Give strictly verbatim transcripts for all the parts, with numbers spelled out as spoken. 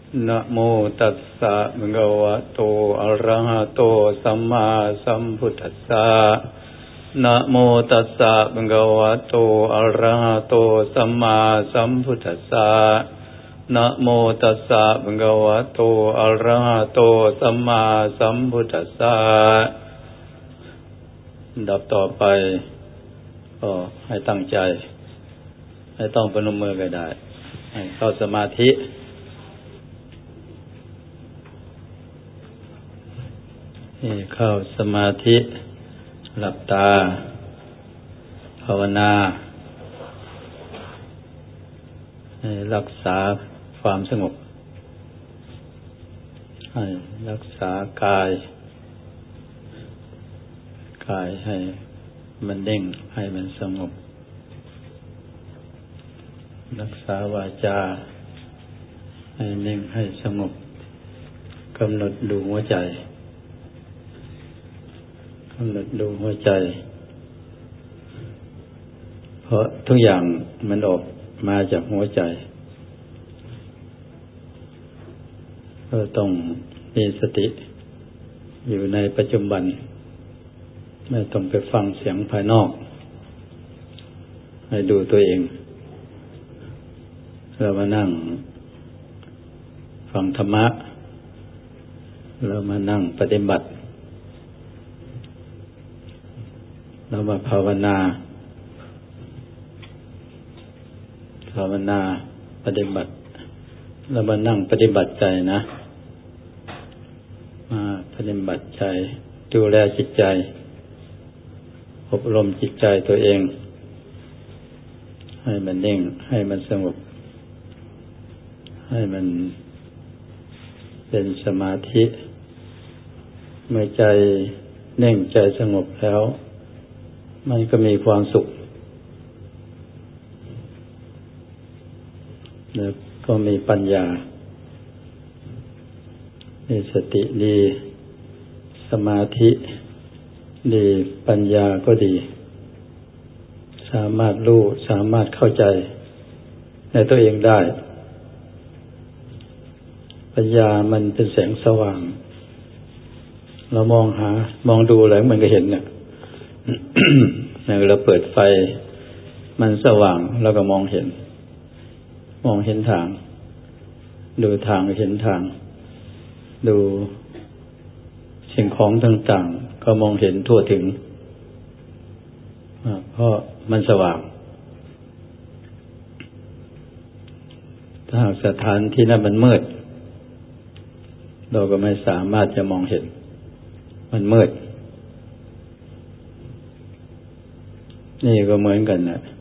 นะโมตัสสะภะคะวะโตอะระหะโตสัมมาสัมพุทธัสสะนะโมตัสสะภะคะวะโตอะระหะโตสัมมาสัมพุทธัสสะนะโมตัสสะภะคะวะโตอะระหะโตสัมมาสัมพุทธัสสะดับต่อไปก็ให้ตั้งใจให้ต้องพนมมือก็ได้ให้เข้าสมาธิให้เข้าสมาธิหลับตาภาวนาให้รักษาความสงบให้รักษากายกายให้มันเด้งให้มันสงบรักษาวาจาให้นิ่งให้สงบกำหนดดูหัวใจกำหนดดูหัวใจเพราะทุกอย่างมันออกมาจากหัวใจก็ต้องมีสติอยู่ในปัจจุบันไม่ต้องไปฟังเสียงภายนอกให้ดูตัวเองเรามานั่งฟังธรรมะเรามานั่งปฏิบัติเรามาภาวนาภาวนาปฏิบัติเรามานั่งปฏิบัติใจนะมาปฏิบัติใจดูแลจิตใจอบรมจิตใจตัวเองให้มันนิ่งให้มันสงบให้มันเป็นสมาธิเมื่อใจนิ่งใจสงบแล้วมันก็มีความสุขแล้วก็มีปัญญามีสติดีสมาธิดีปัญญาก็ดีสามารถรู้สามารถเข้าใจในตัวเองได้ปัญญามันเป็นแสงสว่างเรามองหามองดูแล้วมันก็เห็นเนี่ย เราเปิดไฟมันสว่างเราก็มองเห็นมองเห็นทางดูทางเห็นทางดูสิ่งของต่างๆก็มองเห็นทั่วถึงเพราะมันสว่างถ้าหากสถานที่นั้นมันมืดเราก็ไม่สามารถจะมองเห็นมันมืดนี่ก็เหมือนกันนะ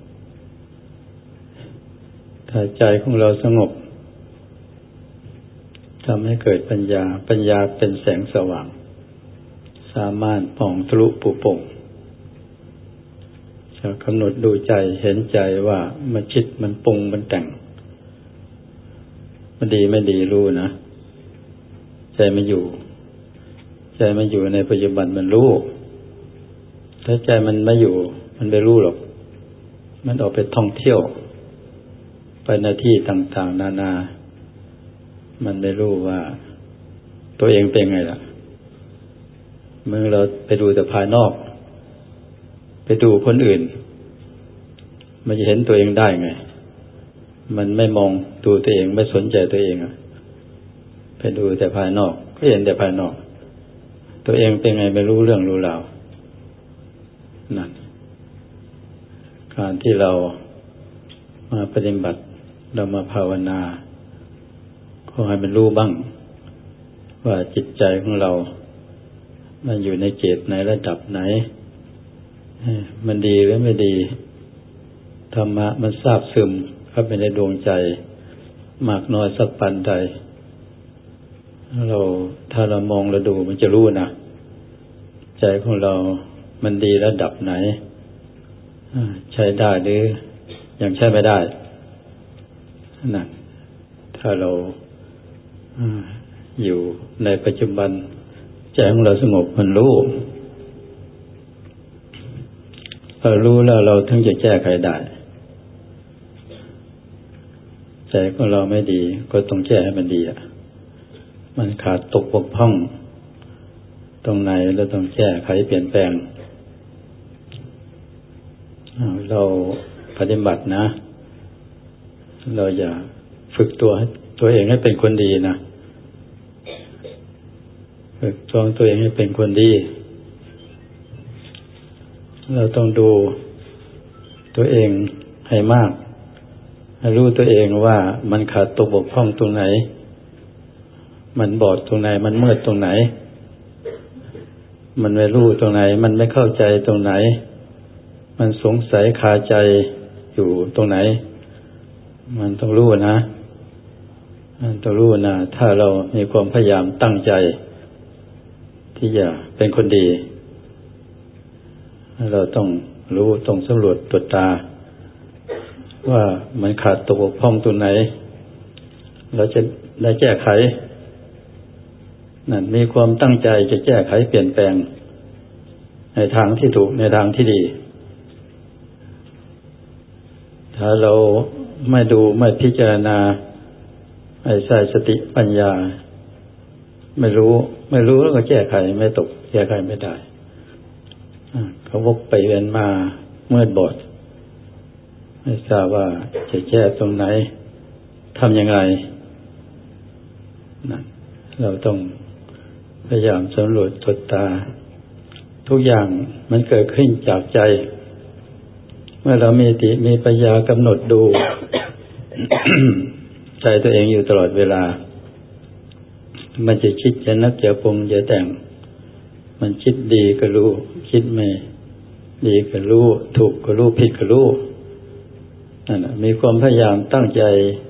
ถ้าใจของเราสงบทำให้เกิดปัญญาปัญญาเป็นแสงสว่างสามารถส่องทะลุปุโปร่งจะกำหนดดูใจเห็นใจว่ามันคิดมันปรุงมันแต่งมันดีไม่ดีรู้นะใจมันอยู่ใจมันอยู่ในปัจจุบันมันรู้ถ้าใจมันไม่อยู่มันไม่รู้หรอกมันออกไปท่องเที่ยวไปหน้าที่ต่างๆนานามันไม่รู้ว่าตัวเองเป็นไงล่ะเมื่อเราไปดูแต่ภายนอกไปดูคนอื่นมันจะเห็นตัวเองได้ไงมันไม่มองดูตัวเองไม่สนใจตัวเองอ่ะไปดูแต่ภายนอกก็เห็นแต่ภายนอกตัวเองเป็นไงไม่รู้เรื่องรู้ราวนั่นการที่เรามาปฏิบัติเรามาภาวนาขอให้มันรู้บ้างว่าจิตใจของเรามันอยู่ในเกณฑ์ในระดับไหนมันดีหรือไม่ดีธรรมะมันซาบซึมเข้าไปในดวงใจมากน้อยสักปานใดเราถ้าเรามองเราดูมันจะรู้นะใจของเรามันดีระดับไหนใช้ได้หรือยังใช้ไม่ได้นั่นถ้าเราอยู่ในปัจจุบันใจของเราสงบมันรู้พอรู้แล้วเราถึงจะแก้ไขได้ ใจของเราไม่ดีก็ต้องแก้ให้มันดีอ่ะมันขาดตกบกพร่องตรงไหนเราต้องแก้ไขเปลี่ยนแปลงเราปฏิบัตินะเราอย่าฝึกตัวตัวเองให้เป็นคนดีนะฝึกตัวตัวเองให้เป็นคนดีเราต้องดูตัวเองให้มากให้รู้ตัวเองว่ามันขาดตกบกพร่องตรงไหนมันบอดตรงไหนมันมืดตรงไหนมันไม่รู้ตรงไหนมันไม่เข้าใจตรงไหนมันสงสัยคาใจอยู่ตรงไหนมันต้องรู้นะมันต้องรู้นะถ้าเรามีความพยายามตั้งใจที่จะเป็นคนดีเราต้องรู้ต้องสำรวจตรวจตาว่ามันขาดตกบกพร่องตรงไหนเราจะได้แก้ไขนั่นมีความตั้งใจจะแก้ไขเปลี่ยนแปลงในทางที่ถูกในทางที่ดีถ้าเราไม่ดูไม่พิจารณาไม่ใช้สติปัญญาไม่รู้ไม่รู้แล้วก็แก้ไขไม่ตกแก้ไขไม่ได้เขาวกไปเวียนมาเมื่อบอดไม่ทราบว่าจะแก้ตรงไหนทำยังไงนั่นเราต้องพยายามสำรวจตรวจตาทุกอย่างมันเกิดขึ้นจากใจเมื่อเรามีสติมีปัญญากำหนดดู ใจตัวเองอยู่ตลอดเวลามันจะคิดจะนึกจะปรุงจะแต่งมันคิดดีก็รู้คิดไม่ดีก็รู้ถูกก็รู้ผิดก็รู้นั่นแหละมีความพยายามตั้งใจ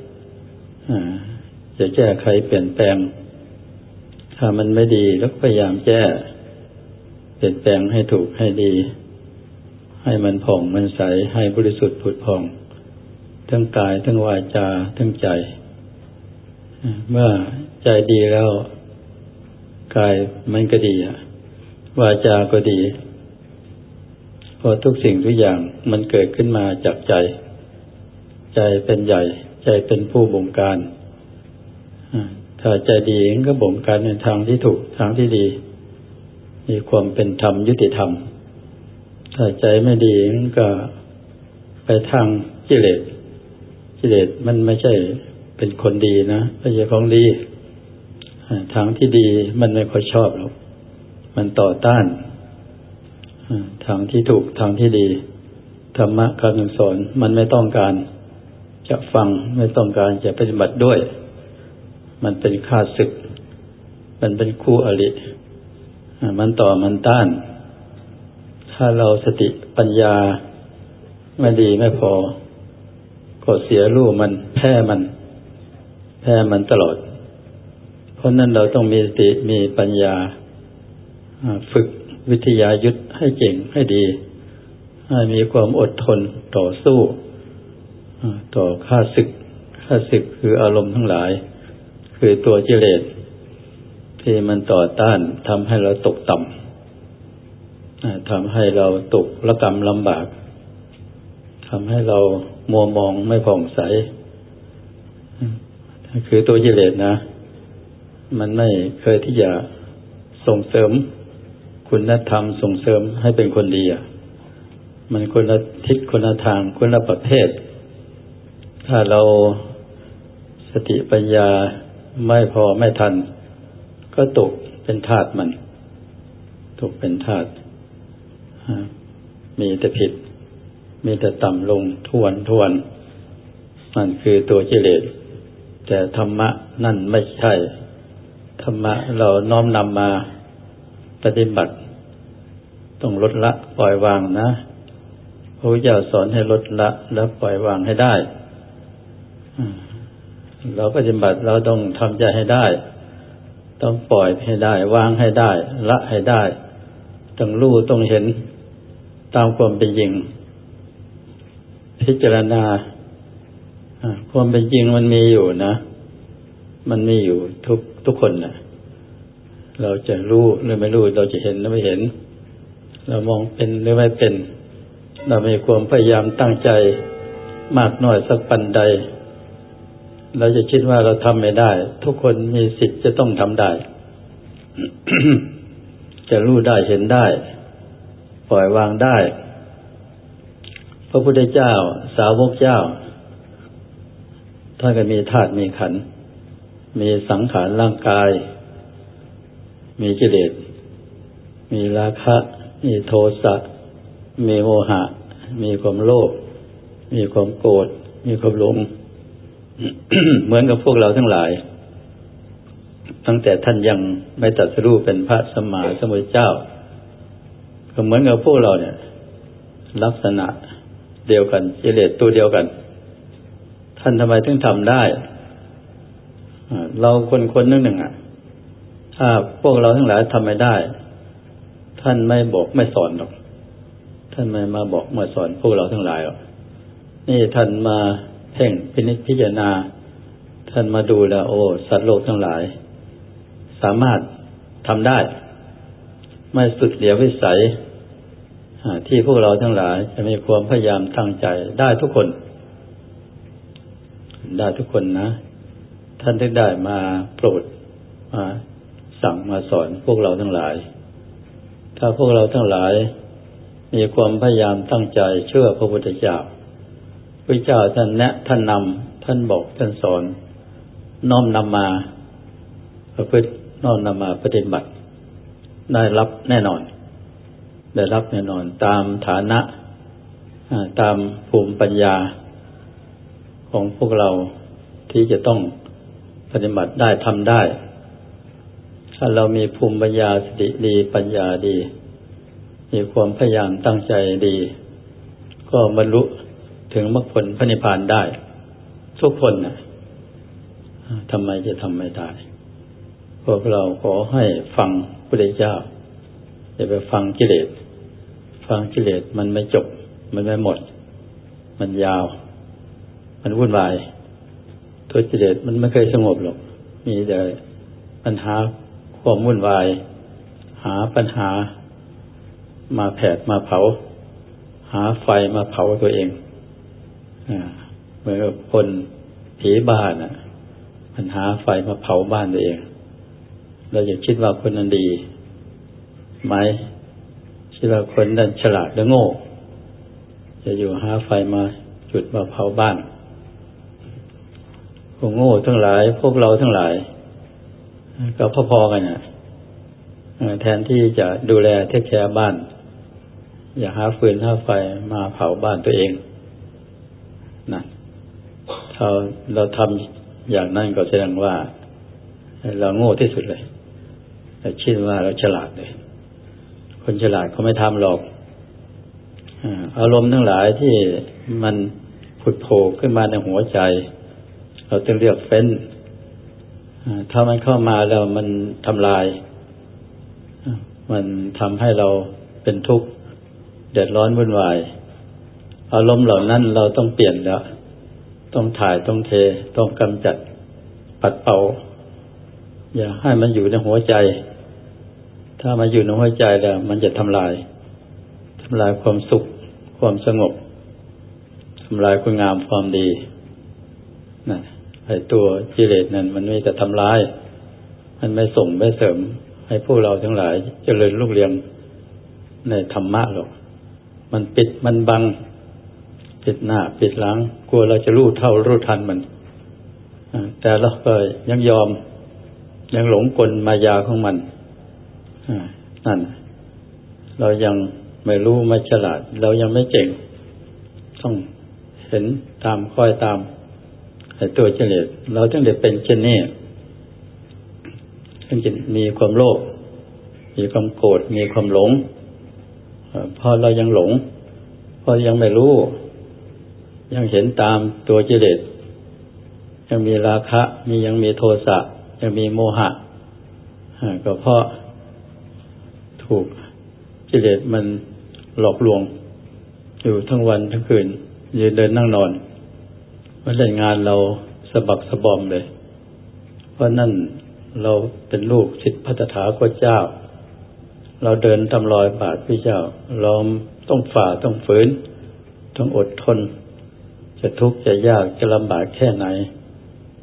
จะแก้ไขเปลี่ยนแปลงถ้ามันไม่ดีแล้วพยายามแก้เปลี่ยนแปลงให้ถูกให้ดีให้มันผ่องมันใสให้บริสุทธิ์ผุดผ่องทั้งกายทั้งวาจาทั้งใจเมื่อใจดีแล้วกายมันก็ดีวาจาก็ดีเพราะทุกสิ่งทุกอย่างมันเกิดขึ้นมาจากใจใจเป็นใหญ่ใจเป็นผู้บงการถ้าใจดีก็บงการในทางที่ถูกทางที่ดีมีความเป็นธรรมยุติธรรมถ้าใจไม่ดีก็ไปทางกิเลสกิเลสมันไม่ใช่เป็นคนดีนะไม่ใช่ของดีทางที่ดีมันไม่ค่อยชอบหรอกมันต่อต้านทางที่ถูกทางที่ดีธรรมะคำสอนมันไม่ต้องการจะฟังไม่ต้องการจะปฏิบัติด้วยมันเป็นข้าศึกมันเป็นคู่อริมันต่อมันต้านถ้าเราสติปัญญาไม่ดีไม่พอก็เสียรู้มันแพ้มันแพ้มันตลอดเพราะนั้นเราต้องมีสติมีปัญญาฝึกวิทยายุทธให้เก่งให้ดีให้มีความอดทนต่อสู้ต่อข้าศึกข้าศึกคืออารมณ์ทั้งหลายคือตัวกิเลสที่มันต่อต้านทำให้เราตกต่ำทำให้เราตกระกำลำบากทำให้เรามัวมองไม่ผ่องใสคือตัวกิเลสนะมันไม่เคยที่จะส่งเสริมคุณธรรมส่งเสริมให้เป็นคนดีอ่ะมันคนละทิศคนละทางคนละประเภทถ้าเราสติปัญญาไม่พอไม่ทันก็ตกเป็นทาสมันตกเป็นทาสมีแต่ผิดมีแต่ต่ำลงทวนทวนมันคือตัวกิเลสแต่ธรรมะนั่นไม่ใช่ธรรมะเราน้อมนำมาปฏิบัติต้องลดละปล่อยวางนะพระพุทธเจ้าสอนให้ลดละและปล่อยวางให้ได้เราปฏิบัติเราต้องทำใจให้ได้ต้องปล่อยให้ได้วางให้ได้ละให้ได้ต้องรู้ต้องเห็นตามความเป็นจริงพิจารณาความเป็นจริงมันมีอยู่นะมันมีอยู่ทุกทุกคนนะเราจะรู้หรือไม่รู้เราจะเห็นหรือไม่เห็นเรามองเป็นหรือไม่เป็นเรามีความพยายามตั้งใจมากน้อยสักปันใดเราจะคิดว่าเราทำไม่ได้ทุกคนมีสิทธิ์จะต้องทำได้ จะรู้ได้เห็นได้ปล่อยวางได้พระพุทธเจ้าสาวกเจ้าท่านก็มีธาตุมีขันธ์มีสังขารร่างกายมีกิเลสมีราคะมีโทสะมีโมหะมีความโลภมีความโกรธมีความหลง เหมือนกับพวกเราทั้งหลายตั้งแต่ท่านยังไม่ตรัสรู้เป็นพระสัมมาสัมพุทธเจ้าก็เหมือนกับพวกเราเนี่ยลักษณะเดียวกันกิเลสตัวเดียวกันท่านทำไมถึงทำได้เราคนคนนึงหนึ่งอ่ะถ้าพวกเราทั้งหลายทำไม่ได้ท่านไม่บอกไม่สอนหรอกท่านไม่มาบอกมาสอนพวกเราทั้งหลายหรอกนี่ท่านมาเพ่งพินิจพิจารณาท่านมาดูแล้วโอ้สัตว์โลกทั้งหลายสามารถทำได้ไม่สุดเหลียววิสัยที่พวกเราทั้งหลายจะมีความพยายามตั้งใจได้ทุกคนได้ทุกคนนะท่านได้ได้มาโปรดมาสั่งมาสอนพวกเราทั้งหลายถ้าพวกเราทั้งหลายมีความพยายามตั้งใจเชื่อพระพุทธเจ้าพระเจ้าท่านแนะท่านนำท่านบอกท่านสอนน้อมนำมาประพฤติน้อมนำมาปฏิบัติได้รับแน่นอนได้รับแน่นอนตามฐานะตามภูมิปัญญาของพวกเราที่จะต้องปฏิบัติได้ทำได้ถ้าเรามีภูมิปัญญาสติดีปัญญาดีมีความพยายามตั้งใจดีก็บรรลุถึงมรรคผลพระนิพพานได้ทุกคนนะทำไมจะทำไม่ได้พวกเราขอให้ฟังพระพุทธเจ้าอย่าไปฟังกิเลสฟังกิเลสมันไม่จบมันไม่หมดมันยาวมันวุ่นวายตัวกิเลสมันไม่เคยสงบหรอกมีแต่ปัญหาความวุ่นวายหาปัญหามาแผดมาเผาหาไฟมาเผาตัวเองเหมือนกับคนผีบ้านน่ะมันหาไฟมาเผาบ้านตัวเองเราอย่าคิดว่าคนนั้นดีไหมคิดว่าคนนั้นฉลาดหรือโง่จะอยู่หาไฟมาจุดมาเผาบ้านพวกโง่ทั้งหลายพวกเราทั้งหลายก็พอๆกันน่ะแทนที่จะดูแลเทคแคร์บ้านอย่าหาฟืนหาไฟมาเผาบ้านตัวเองนะถ้าเราทำอย่างนั้นก็แสดงว่าเราโง่ที่สุดเลยแต่คิดว่าเราฉลาดเลยคนฉลาดเขาไม่ทำหรอกอารมณ์ทั้งหลายที่มันผุดโผล่ขึ้นมาในหัวใจเราต้องเรียกเฟ้นถ้ามันเข้ามาแล้วมันทำลายมันทำให้เราเป็นทุกข์เดือดร้อนวุ่นวายอารมณ์เหล่านั้นเราต้องเปลี่ยนแล้วต้องถ่ายต้องเทต้องกำจัดปัดเป่าอย่าให้มันอยู่ในหัวใจถ้ามันอยู่ในหัวใจแล้วมันจะทำลายทำลายความสุขความสงบทำลายคุณงามความดีนั่นไอ้ตัวกิเลสนั่นมันไม่จะทำลายมันไม่ส่งไม่เสริมให้พวกเราทั้งหลายเจริญรุ่งเรืองในธรรมะหรอกมันปิดมันบังปิดหน้าปิดหลังกลัวเราจะรู้เท่ารู้ทันมันแต่เราก็ยังยอมยังหลงกลมายาของมันนั่นเรายังไม่รู้ไม่ฉลาดเรายังไม่เก่งต้องเห็นตามคอยตามไอ้ตัวกิเลสเราต้องได้เป็นเช่นนี้ถึงจะมีความโลภมีความโกรธมีความหลงพอเรายังหลงพอยังไม่รู้ยังเห็นตามตัวกิเลสยังมีราคะมียังมีโทสะยังมีโมหะก็เพราะถูกกิเลสมันหลอกลวงอยู่ทั้งวันทั้งคืนยืนเดินนั่งนอนมันเล่นงานเราสะบักสะบอมเลยเพราะนั่นเราเป็นลูกศิษย์พระตถาคตเจ้าเราเดินตามรอยบาทพระเจ้าเราต้องฝ่าต้องฝืนต้องอดทนจะทุกข์จะยากจะลำบากแค่ไหน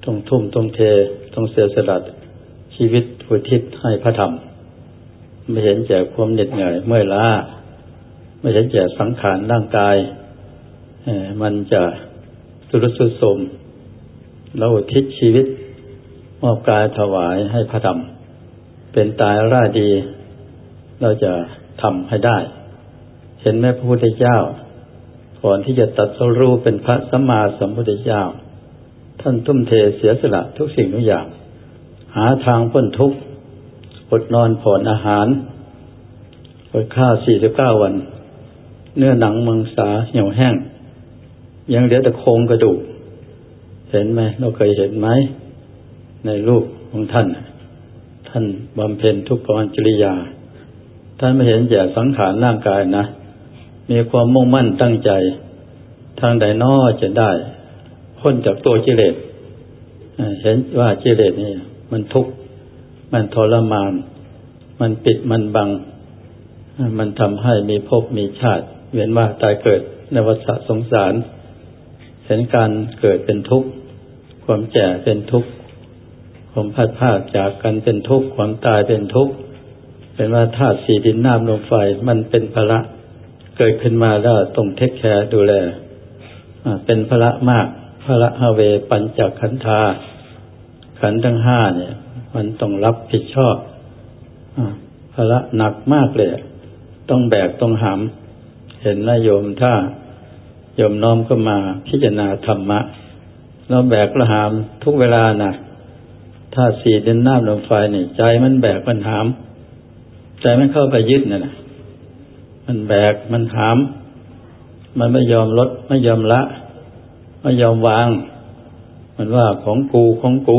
ต้องทุ่มต้องเทต้องเสียสละชีวิตอุทิศให้พระธรรมไม่เห็นแก่ความเหน็ดเหนื่อยเมื่อยล้าไม่เห็นแก่สังขารร่างกายมันจะทุรนทุรายเราอุทิศชีวิตมอบกายถวายให้พระธรรมเป็นตายร่าดีเราจะทำให้ได้เห็นไหมพระพุทธเจ้าก่อนที่จะตรัสรู้เป็นพระสัมมาสัมพุทธเจ้าท่านทุ่มเทเสียสละทุกสิ่งทุกอย่างหาทางพ้นทุกข์อดนอนผ่อนอาหารอดข้าวสี่สิบเก้าวันเนื้อหนังมังสาเหี่ยวแห้งยังเหลือแต่โครงกระดูกเห็นไหมเราเคยเห็นไหมในรูปของท่านท่านบำเพ็ญทุกขจริยาท่านไม่เห็นแก่สังขารร่างกายนะมีความมุ่งมั่นตั้งใจทางใดน้อจะได้พ้นจากตัวกิเลสเห็นว่ากิเลสนี่มันทุกข์มันทรมานมันปิดมันบังมันทำให้มีภพมีชาติเวียนว่ายตายเกิดในวัฏสงสารเห็นการเกิดเป็นทุกข์ความแก่เป็นทุกข์ความพัดพรากจากกันเป็นทุกข์ความตายเป็นทุกข์เป็นว่าธาตุสี่ดินน้ำลมไฟมันเป็นภาระเกิดขึ้นมาแล้วต้องเทคแคร์ดูแลเป็นภาระมากภาระหเวปัญจขันธาขันธ์ทั้งห้าเนี่ยมันต้องรับผิดชอบภาระหนักมากเลยต้องแบกต้องหามเห็นนะโยมถ้าโยมน้อมก็มาพิจารณาธรรมะเราแบกละหามทุกเวลานะถ้าสี่ดินน้ำลมไฟนี่ใจมันแบกมันหามใจมันเข้าไปยึดน่ะนะมันแบกมันหามมันไม่ยอมลดไม่ยอมละไม่ยอมวางมันว่าของกูของกู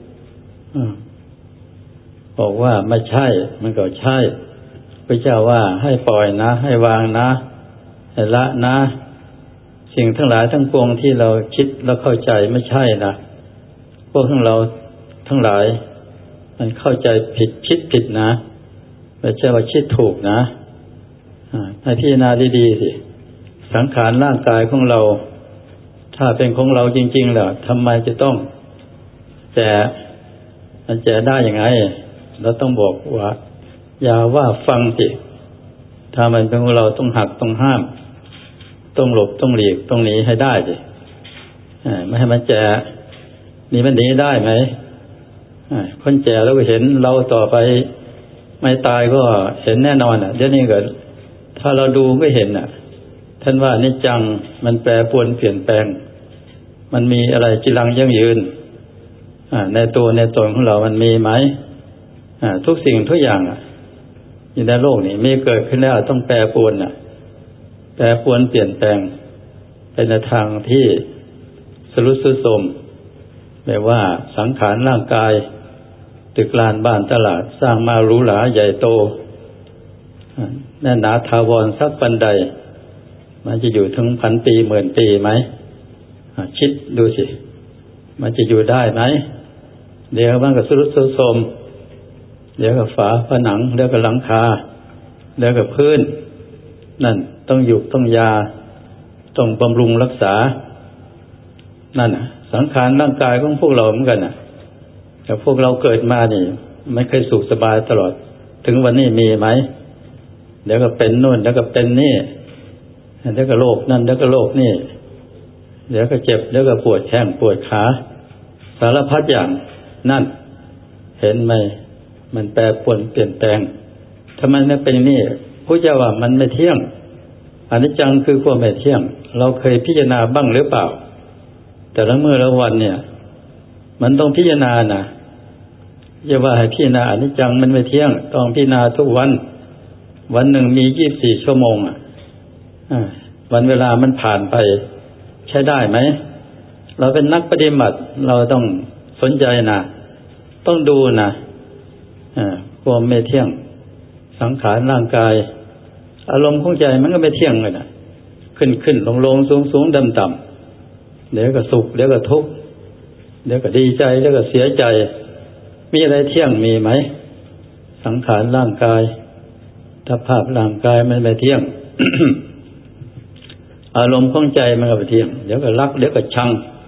บอกว่าไม่ใช่มันก็ใช่พระเจ้าว่าให้ปล่อยนะให้วางนะให้ละนะสิ่งทั้งหลายทั้งปวงที่เราคิดแล้วเข้าใจไม่ใช่นะพวกของเราทั้งหลายมันเข้าใจผิดคิดผิดนะไม่ใช่ว่าคิดถูกนะให้พิจารณาดีๆสิสังขารร่างกายของเราถ้าเป็นของเราจริงๆแล้วทำไมจะต้องแจกมันแจกได้ยังไงเราต้องบอกว่าอย่าว่าฟังสิถ้ามันเป็นของเราต้องหักต้องห้ามต้องหลบต้องหลีกต้องหนีให้ได้สิไม่ให้มันแจกนี่มันหนีได้ไหมคนแจกแล้วก็เห็นเราต่อไปไม่ตายก็เห็นแน่นอนอ่ะเดี๋ยวนี้ก็ถ้าเราดูไม่เห็นอ่ะท่านว่านิจจังมันแปรปรวนเปลี่ยนแปลงมันมีอะไรจีรังยั่งยืนในตัวในตนของเรามันมีไหมทุกสิ่งทุกอย่างอยู่ในโลกนี้มีเกิดขึ้นแล้วต้องแปรปรวนอ่ะแปรปรวนเปลี่ยนแปลงไปในทางที่สรุปสุดโทรมแปลว่าสังขารร่างกายตึกลานบ้านตลาดสร้างมาหรูหราใหญ่โตแน่นหนาถาวรสักปันใดมันจะอยู่ถึงพันปีหมื่นปีไหมคิดดูสิมันจะอยู่ได้ไหมเดี๋ยวมันก็สรุปสุดโทรมเดี๋ยวก็ฝาผนังเดี๋ยวก็หลังคาเดี๋ยวก็พื้นนั่นต้องอยู่ต้องยาต้องบำรุงรักษานั่นน่ะสังขารร่างกายของพวกเราเหมือนกันน่ะแต่พวกเราเกิดมานี่ไม่เคยสุขสบายตลอดถึงวันนี้มีไหมเดี๋ยวก็เป็นโน่นเดี๋ยวก็เป็นนี่เดี๋ยวก็โรคนั่นเดี๋ยวก็โรคนี่เดี๋ยวก็เจ็บเดี๋ยวก็ปวดแข้งปวดขาสารพัดอย่างนั่นเห็นไหมมันแปรปรวนเปลี่ยนแปลงถ้ามันไม่เป็นนี่พระเจ้าว่ามันไม่เที่ยงอนิจจังคือความไม่เที่ยงเราเคยพิจารณาบ้างหรือเปล่าแต่ละมื้อละวันเนี่ยมันต้องพิจารณานะอย่าว่าให้พิจารณาอนิจจังมันไม่เที่ยงต้องพิจารณาทุกวันวันหนึ่งมียี่สิบสี่ชั่วโมงอ่ะวันเวลามันผ่านไปใช้ได้ไหมเราเป็นนักปฏิบัติเราต้องสนใจนะต้องดูนะความไม่เที่ยงสังขารร่างกายอารมณ์ของใจมันก็ไม่เที่ยงเลยนะขึ้นขึ้นลงลงสูงสูงดำต่ำเดี๋ยวก็สุขเดี๋ยวก็ทุกข์เดี๋ยวก็ดีใจเดี๋ยวก็เสียใจมีอะไรเที่ยงมีไหมสังขารร่างกายถ้าภาพร่างกายมันไม่เที่ยง อารมณ์ของใจมันก็ไม่เที่ยงเดี๋ยวก็รักเดี๋ยวก็ชัง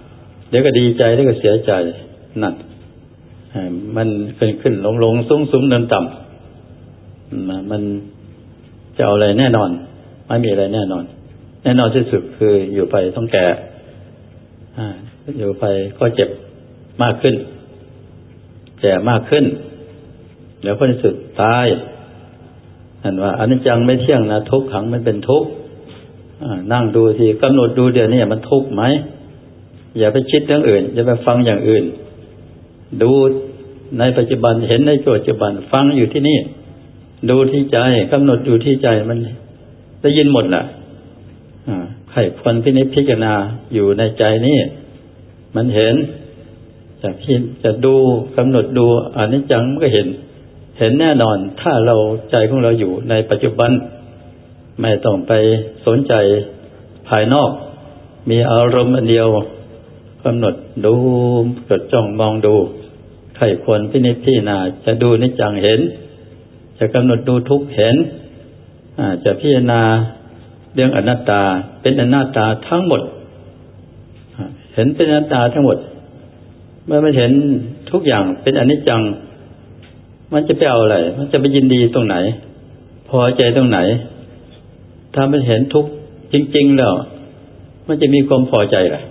เดี๋ยวก็ดีใจเดี๋ยวก็เสียใจนั่นมันขึ้นขึ้นลงลงสูงสูงเดินต่ำมันจะเอาอะไรแน่นอนไม่มีอะไรแน่นอนแน่นอนที่สุดคืออยู่ไปต้องแก่อยู่ไปก็เจ็บมากขึ้นแก่มากขึ้นเดี๋ยวผลที่สุดตายนั่นว่าอนิจจังไม่เที่ยงนะทุกขังมันเป็นทุกข์นั่งดูสิกำหนดดูเดี๋ยวนี้มันทุกข์ไหมอย่าไปคิดเรื่องอื่นอย่าไปฟังอย่างอื่นดูในปัจจุบันเห็นในปัจจุบันฟังอยู่ที่นี่ดูที่ใจกำหนดอยู่ที่ใจมันได้ยินหมดน่ะใครควรพินิจพิจารณาอยู่ในใจนี่มันเห็นจะพิจะดูกำหนดดูอนิจจังมันก็เห็นเห็นแน่นอนถ้าเราใจของเราอยู่ในปัจจุบันไม่ต้องไปสนใจภายนอกมีอารมณ์อันเดียวกำหนดดูจดจ้องมองดูใครควรพินิจพิจารณาจะดูอนิจจังเห็นจะกำหนดดูทุกข์เห็นจะพิจารณาเรื่องอนัตตาเป็นอนัตตาทั้งหมดเห็นเป็นอนัตตาทั้งหมดเมื่อมันเห็นทุกอย่างเป็นอนิจจังมันจะไปเอาอะไรมันจะไปยินดีตรงไหนพอใจตรงไหนถ้ามันเห็นทุกข์จริงๆแล้วมันจะมีความพอใจเหรอ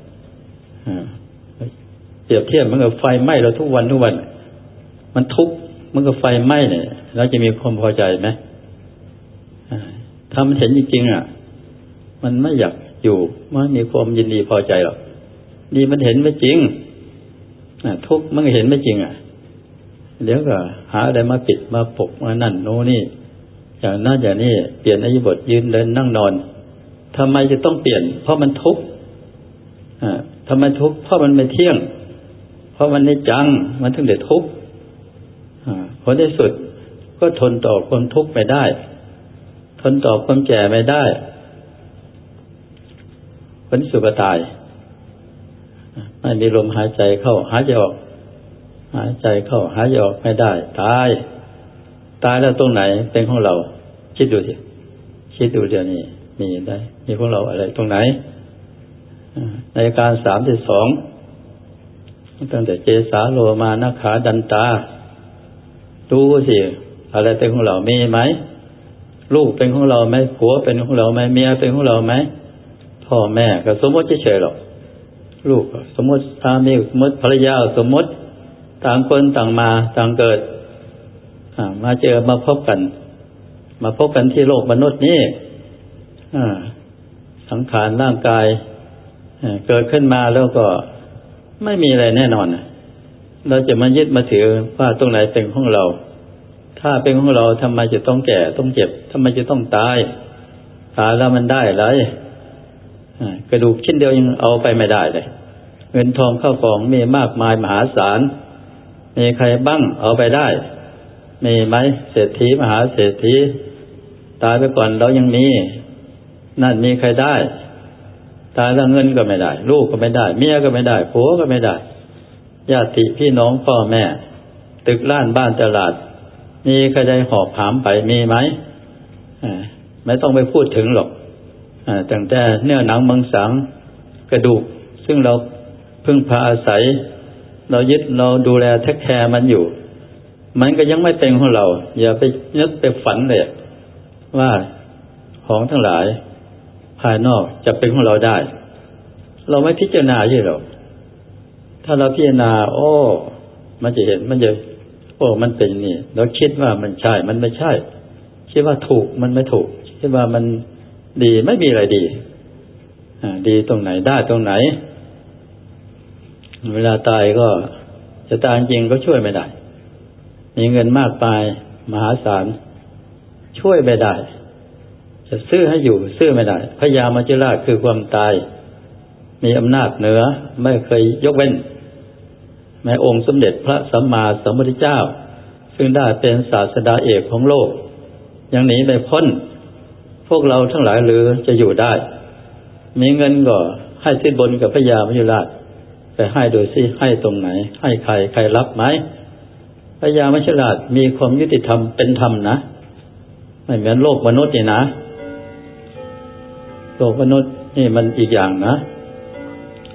เปรียบเทียบมันกับไฟไหม้เราทุกวันทุกวันมันทุกข์มันกับไฟไหม้เนี่ยเราจะมีความพอใจไหมถ้ามันเห็นจริงๆอ่ะมันไม่อยากอยู่มันมีความยินดีพอใจหรอกนี่มันเห็นไม่จริงทุกข์มันเห็นไม่จริงอ่ะเดี๋ยวก็หาอะไรมาปิดมาปกมานั่นโน่นนี่อย่างนั้นอย่างนี้เปลี่ยนอิริยาบถยืนเดินนั่งนอนทำไมจะต้องเปลี่ยนเพราะมันทุกข์อ่าทำไมทุกข์เพราะมันไม่เที่ยงเพราะมันไม่จังมันถึงได้ทุกข์อ่าผลที่สุดก็ทนต่อความทุกข์ไม่ได้ทนต่อความแก่ไม่ได้ผลที่สุดก็ตายไม่มีลมหายใจเข้าหายใจออกหายใจเข้าหายใจออกไม่ได้ตายตายแล้วตรงไหนเป็นของเราคิดดูสิคิดดูเดี๋ยวนี้มีได้มีของเราอะไรตรงไหนในการสามที่สองตั้งแต่เจสาโลมานาขาดันตาดูสิอะไรเป็นของเรามีไหมลูกเป็นของเราไหมผัวเป็นของเราไหมเมียเป็นของเราไหมพ่อแม่ก็สมมติเฉยๆหรอกลูกสมมติสามีสมมติภรรยาสมมติต่างคนต่างมาต่างเกิดมาเจอมาพบกันมาพบกันที่โลกมนุษย์นี้สังขารร่างกายเกิดขึ้นมาแล้วก็ไม่มีอะไรแน่นอนเราจะมายึดมาถือว่าตรงไหนเป็นของเราถ้าเป็นของเราทำไมจะต้องแก่ต้องเจ็บทำไมจะต้องตายตายแล้วมันได้อะไรกระดูกชิ้นเดียวยังเอาไปไม่ได้เลยเงินทองเข้าของมีมากมายมหาศาลมีใครบ้างเอาไปได้มีไหมเศรษฐีมหาเศรษฐีตายไปก่อนเรายังมีนั่นมีใครได้ตายแล้วเงินก็ไม่ได้ลูกก็ไม่ได้เมียก็ไม่ได้ผัวก็ไม่ได้ญาติพี่น้องพ่อแม่ตึกล้านบ้านตลาดมีใครได้หอบหามไปมีไหมไม่ต้องไปพูดถึงหรอกตั้งแต่เนื้อหนังมังสังกระดูกซึ่งเราพึ่งพาอาศัยเรายึดเราดูแลแทคแคร์มันอยู่มันก็ยังไม่เป็นของเราอย่าไปนึกไปฝันเลยว่าของทั้งหลายภายนอกจะเป็นของเราได้เราไม่พิจารณาใช่หรอกถ้าเราพิจารณาโอ้มันจะเห็นมันจะโอ้มันเป็นนี่เราคิดว่ามันใช่มันไม่ใช่คิดว่าถูกมันไม่ถูกคิดว่ามันดีไม่มีอะไรดีอ่าดีตรงไหนได้ตรงไหนเวลาตายก็จะตายจริงก็ช่วยไม่ได้มีเงินมากมายมหาศาลช่วยไม่ได้จะซื้อให้อยู่ซื้อไม่ได้พญามัจจุราชคือความตายมีอำนาจเหนือไม่เคยยกเว้นแม้องค์สมเด็จพระสัมมาสัมพุทธเจ้าซึ่งได้เป็นศาสดาเอกของโลกยังหนีไม่พ้นพวกเราทั้งหลายหรือจะอยู่ได้มีเงินก็ให้สินบนกับพญามัจจุราชแต่ให้โดยสิให้ตรงไหนให้ใครใครรับไหมพญามัจจุราชมีความยุติธรรมเป็นธรรมนะไม่เหมือนโลกมนุษย์นี่นะโลกมนุษย์นี่มันอีกอย่างนะ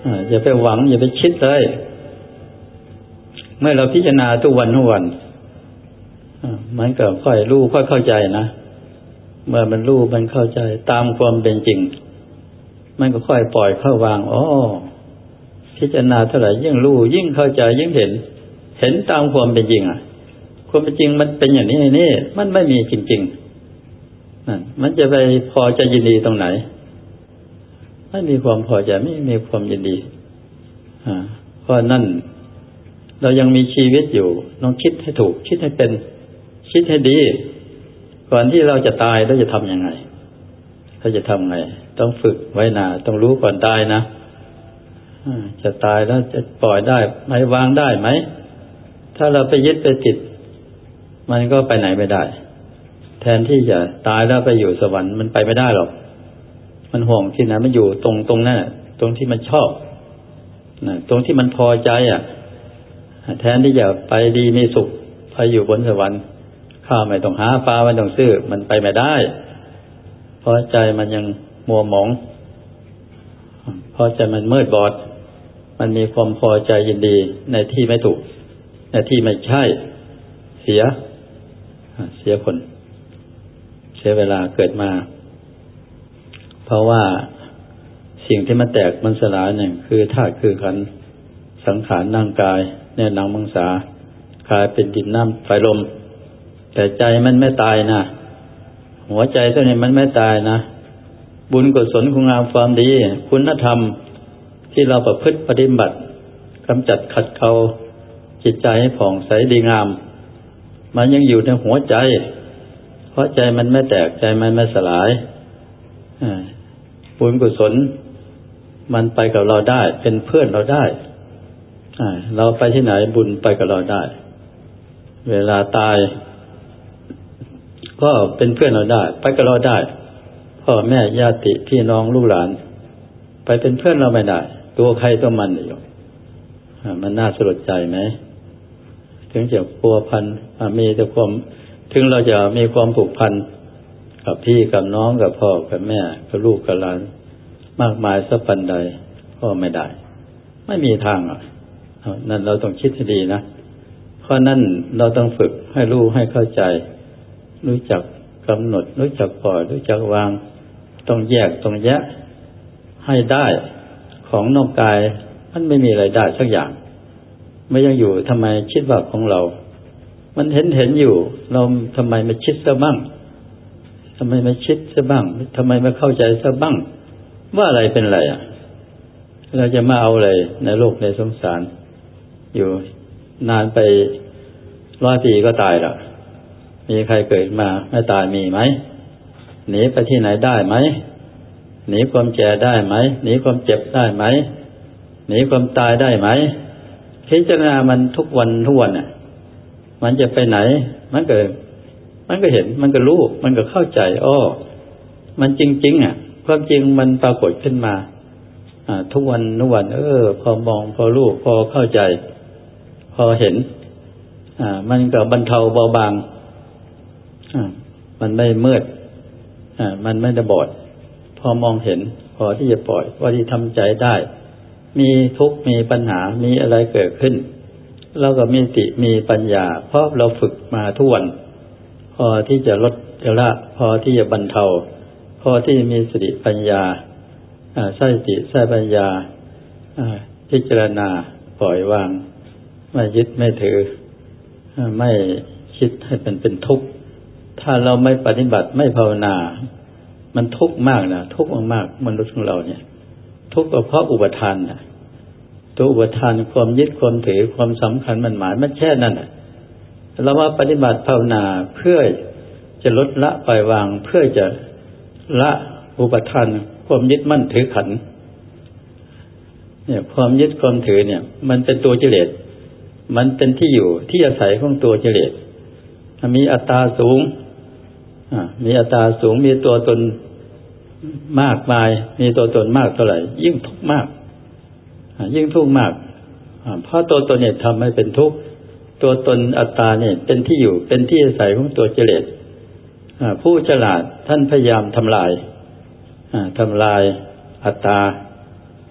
อย่าไปหวังอย่าไปคิดเลยเมื่อเราพิจารณาทุกวันทุกวันมันก็ค่อยรู้ค่อยเข้าใจนะเมื่อมันรู้มันเข้าใจตามความเป็นจริงมันก็ค่อยปล่อยเข้าวางอ๋อพิจารณาเท่าไหร่ยิ่งรู้ยิ่งเข้าใจยิ่งเห็นเห็นตามความเป็นจริงอ่ะความเป็นจริงมันเป็นอย่างนี้นี่มันไม่มีจริงๆนั่นมันจะไปพอใจยินดีตรงไหนไม่มีความพอใจไม่มีความยินดีอ่าเพราะนั่นเรายังมีชีวิตอยู่ต้องคิดให้ถูกคิดให้เป็นคิดให้ดีก่อนที่เราจะตายเราจะทำยังไงเราจะทำไงต้องฝึกไว้นาต้องรู้ก่อนตายนะจะตายแล้วจะปล่อยได้ไหมวางได้ไหมถ้าเราไปยึดไปติดมันก็ไปไหนไม่ได้แทนที่จะตายแล้วไปอยู่สวรรค์มันไปไม่ได้หรอกมันห่วงที่ไหนมันอยู่ตรงตรงนั้นตรงที่มันชอบนะตรงที่มันพอใจอ่ะแทนที่จะไปดีมีสุขไปอยู่บนสวรรค์ข้าวไม่ต้องหาปลาไม่ต้องซื้อมันไปไม่ได้เพราะใจมันยังมัวหมองเพราะใจมันมืดบอดมันมีความพอใจยินดีในที่ไม่ถูกในที่ไม่ใช่เสียเสียผลเสียเวลาเกิดมาเพราะว่าสิ่งที่มันแตกมันสลายเนี่ยคือธาตุคือขันธ์สังขารร่างกายเนื้อหนังมังสากลายเป็นดินน้ำไฟลมแต่ใจมันไม่ตายนะหัวใจตัวนี้มันไม่ตายนะบุญกุศลคุณงามความดีคุณธรรมที่เราประพฤติปฏิบัติกำจัดขัดเกลาจิตใจให้ผ่องใสดีงามมันยังอยู่ในหัวใจเพราะใจมันไม่แตกใจมันไม่สลายบุญกุศลมันไปกับเราได้เป็นเพื่อนเราได้เราไปที่ไหนบุญไปกับเราได้เวลาตายก็เป็นเพื่อนเราได้ไปกับเราได้พ่อแม่ญาติพี่น้องลูกหลานไปเป็นเพื่อนเราไม่ได้ตัวใครตัวมันอยู่มันน่าสลดใจไหมถึงจะพัวพันมีแต่ความถึงเราจะมีความผูกพันกับพี่กับน้องกับพ่อกับแม่กับลูกกับหลานมากมายสักปันใดก็ไม่ได้ไม่มีทางอ่ะนั่นเราต้องคิดให้ดีนะเพราะนั่นเราต้องฝึกให้รู้ให้เข้าใจรู้จักกำหนดรู้จักปล่อยรู้จักวางต้องแยกต้องแยะให้ได้ของนอกกายมันไม่มีอะไรได้สักอย่างไม่ยังอยู่ทำไมคิดว่าของเรามันเห็นเห็นอยู่เราทำไมไม่คิดซะบ้างทำไมไม่คิดซะบ้างทำไมไม่เข้าใจซะบ้างว่าอะไรเป็นอะไรอ่ะเราจะมาเอาอะไรในโลกในสงสารอยู่นานไปร้อยปีก็ตายแล้วมีใครเกิดมาไม่ตายมีไหมหนีไปที่ไหนได้ไหมหนีความแก่ได้ไหมหนีความเจ็บได้ไหมหนีความตายได้ไหมพิจารณามันทุกวันทุกวันน่ะมันจะไปไหนมันก็มันก็เห็นมันก็รู้มันก็เข้าใจอ้อมันจริงๆอ่ะความจริงมันปรากฏขึ้นมาอ่าทุกวันทุกวันเออพอมองพอรู้พอเข้าใจพอเห็นอ่ามันก็บรรเทาเบาบางอ่ามันไม่มืดอ่ามันไม่ได้บอดพอมองเห็นพอที่จะปล่อยพอที่ทำใจได้มีทุกข์มีปัญหามีอะไรเกิดขึ้นเราก็มีสติมีปัญญาเพราะเราฝึกมาทุกวันพอที่จะลดจะละพอที่จะบรรเทาพอที่มีสติปัญญาใส่สติใส่ปัญญาพิจารณาปล่อยวางไม่ยึดไม่ถือไม่คิดให้เป็นเป็นทุกข์ถ้าเราไม่ปฏิบัติไม่ภาวนามันทุกข์มากนะทุกข์มากๆมนุษย์ของเราเนี่ยทุกข์ก็เพราะอุปทานนะตัวอุปทานความยึดความถือความสำคัญมันหมายมันแค่นั้นน่ะเราว่าปฏิบัติภาวนาเพื่อจะลดละปล่อยวางเพื่อจะละอุปทานความยึดมั่นถือขันเนี่ยความยึดความถือเนี่ยมันเป็นตัวกิเลสมันเป็นที่อยู่ที่อาศัยของตัวกิเลสมีอัตตาสูงอ่ามีอัตตาสูงมีตัวตนมากมายมีตัวตนมากเท่าไหร่ยิ่งทุกข์มากยิ่งทุกข์มากเพราะตัวตนเนี่ยทำให้เป็นทุกข์ตัวตนอัตตาเนี่ยเป็นที่อยู่เป็นที่อาศัยของตัวกิเลสผู้ฉลาดท่านพยายามทำลายทำลายอัตตา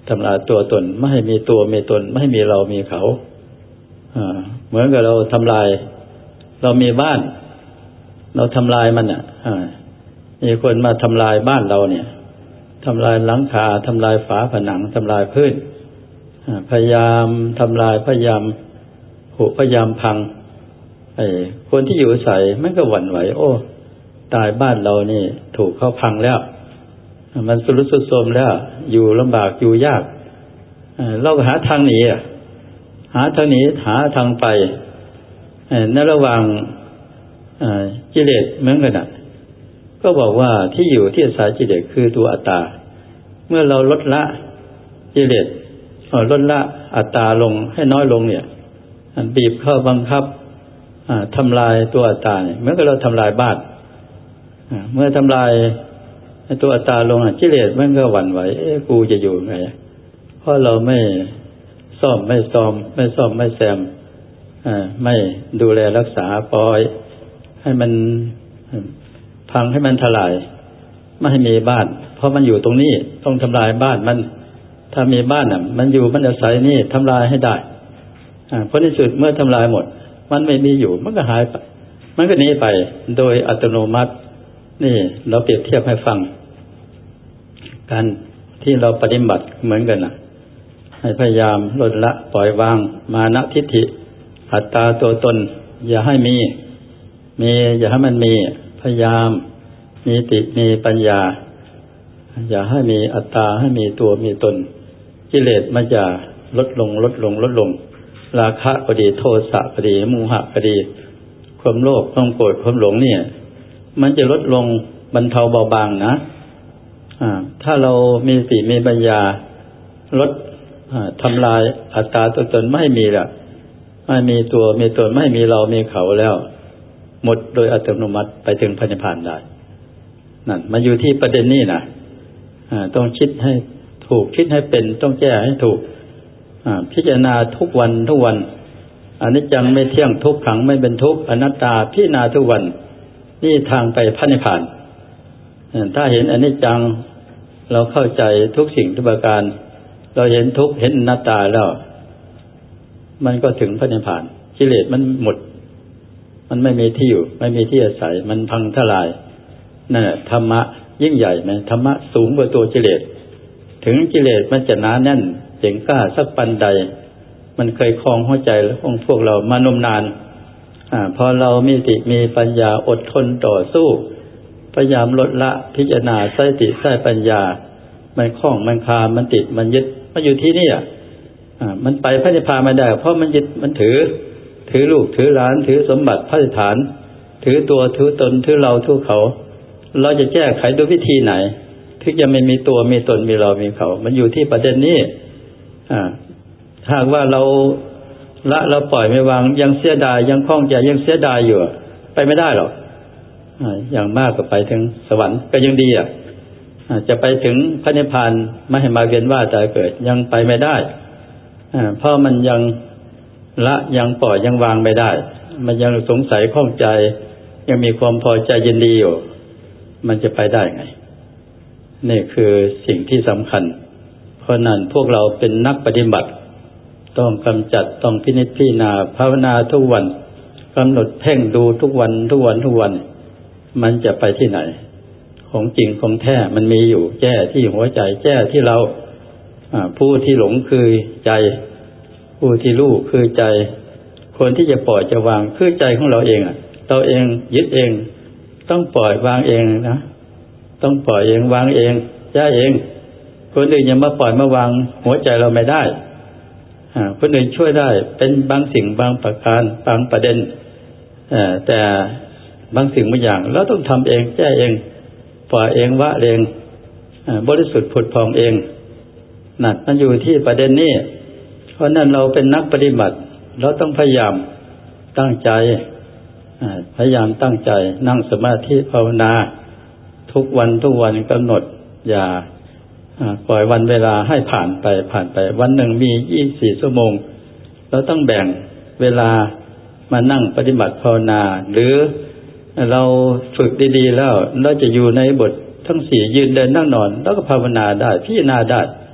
ทำลายตัวตนไม่ให้มีตัวมีตนไม่ให้มีเรามีเขาอ่าเหมือนกับเราทำลายเรามีบ้านเราทำลายมันอ่ะอ่ามีคนมาทำลายบ้านเราเนี่ยทำลายหลังคาทำลายฝาผนังทำลายพื้นพยายามทำลายพยายามผุพยายามพังไอ้คนที่อยู่อาศัยมันก็หวั่นไหวโอ้ตายบ้านเรานี่ถูกเขาพังแล้วมันสุรุ่ยสุร่ายโทรมแล้วอยู่ลำบากอยู่ยากเราก็หาทางหนีหาทางหนีหาทางไปในระหว่างกิเลสเหมือนกันน่ะก็บอกว่าที่อยู่ที่อาศัยกิเลสคือตัวอัตตาเมื่อเราลดละกิเลสลดละอัตตาลงให้น้อยลงเนี่ยบีบเข้าบังคับทำลายตัวอัตตาเนี่ยเหมือนกับเราทำลายบ้านเมื่อทำลายตัวอัตตาลงกิเลสมันก็หวั่นไหวเอ๊ะกูจะอยู่ไงเพราะเราไม่ซ่อมไม่ซ่อมไม่ซ่อมไม่แซมไม่ดูแลรักษาปล่อยให้มันพังให้มันทลายไม่ให้มีบ้านเพราะมันอยู่ตรงนี้ต้องทำลายบ้านมันถ้ามีบ้านน่ะมันอยู่มันอาศัยนี่ทำลายให้ได้เพราะในสุดเมื่อทำลายหมดมันไม่มีอยู่มันก็หายไปมันก็หนีไปโดยอัตโนมัตินี่เราเปรียบเทียบให้ฟังการที่เราปฏิบัติเหมือนกันน่ะให้พยายามลดละปล่อยวางมานะทิฏฐิอัตตาตัวตนอย่าให้มีมีอย่าให้มันมีพยายามมีสติมีปัญญาอย่าให้มีอัตตาให้มีตัวมีตนกิเลสมันจะลดลงลดลงลดลงราคะก็ดีโทสะก็ดีโมหะก็ดีความโลภความโกรธความหลงเนี่ยมันจะลดลงบรรเทาเบาบางนะอ่าถ้าเรามีสติมีปัญญาลดทำลายอัตตาตัวตนไม่มีละไม่มีตัวมีตนไม่มีเรามีเขาแล้วหมดโดยอัตโนมัติไปถึงพระนิพพานได้นั่นมันอยู่ที่ประเด็นนี้นะต้องคิดให้ถูกคิดให้เป็นต้องแก้ให้ถูกพิจารณาทุกวันทุกวันอนิจจังไม่เที่ยงทุกขังไม่เป็นทุกข์อนัตตาพิจารณาทุกวันนี่ทางไปพระนิพพานถ้าเห็นอนิจจังเราเข้าใจทุกสิ่งทุกประการเราเห็นทุกข์เห็นอนัตตาแล้วมันก็ถึงพระนิพพานกิเลสมันหมดมันไม่มีที่อยู่ไม่มีที่อาศัยมันพังทลายนั่นแหละธรรมะยิ่งใหญ่ไหมธรรมะสูงกว่าตัวกิเลสถึงกิเลสมันจะหนาแน่นเจ๋งกล้าสักปันใดมันเคยครองหัวใจของพวกเรามานมนานอ่าพอเรามีสติมีปัญญาอดทนต่อสู้พยายามลดละพิจารณาใส่สติใส่ปัญญามันคล้องมันคามันติดมันยึดมาอยู่ที่นี่อ่ะอ่ามันไปพระนิพพานไม่ได้เพราะมันยึดมันถือถือลูกถือหลานถือสมบัติพระสถานถือตัวถือตนถือเราถือเขาเราจะแก้ไขด้วยวิธีไหนถึงจะไม่มีตัวมีตนมีเรามีเขามันอยู่ที่ประเด็นนี้อ่าหากว่าเราละเราปล่อยไม่วางยังเสียดายยังคล้องใจยังเสียดายอยู่ไปไม่ได้หรอกอ่าอย่างมากก็ไปถึงสวรรค์ก็ยังดีอ่ะจะไปถึงพระนิพพานไม่ให้มาเวียนว่ายตายเกิดยังไปไม่ได้อ่าเพราะมันยังละยังปล่อยยังวางไม่ได้มันยังสงสัยข้องใจยังมีความพอใจยินดีอยู่มันจะไปได้ไงนี่คือสิ่งที่สำคัญเพราะนั้นพวกเราเป็นนักปฏิบัติต้องกำจัดต้องพินิจพิจารณาภาวนาทุกวันกำหนดเพ่งดูทุกวันทุกวันทุกวันมันจะไปที่ไหนของจริงของแท้มันมีอยู่แก้ที่หัวใจแก้ที่เราผู้ที่หลงคือใจผู้ที่รู้คือใจคนที่จะปล่อยจะวางคือใจของเราเองอ่ะเราเองยึดเองต้องปล่อยวางเองนะต้องปล่อยเองวางเองแก้เองคนอื่นอย่ามาปล่อยมาวางหัวใจเราไม่ได้อ่าคนอื่นช่วยได้เป็นบางสิ่งบางประการบางประเด็นอ่าแต่บางสิ่งบางอย่างเราต้องทำเองแก้เองปล่อยเองวะเองอ่าบริสุทธิ์ผุดพองเองนั่นมันอยู่ที่ประเด็นนี้เพราะนั้นเราเป็นนักปฏิบัติเราต้องพยายามตั้งใจพยายามตั้งใจนั่งสมาธิภาวนาทุกวันทุกวันกำหนดอย่าปล่อยวันเวลาให้ผ่านไปผ่านไปวันหนึ่งมียี่สิบสี่ชั่วโมงเราต้องแบ่งเวลามานั่งปฏิบัติภาวนาหรือเราฝึกดีๆแล้วเราจะอยู่ในบททั้งสี่ยืนเดินนั่งนอนแล้วก็ภาวนาได้พิจารณาได้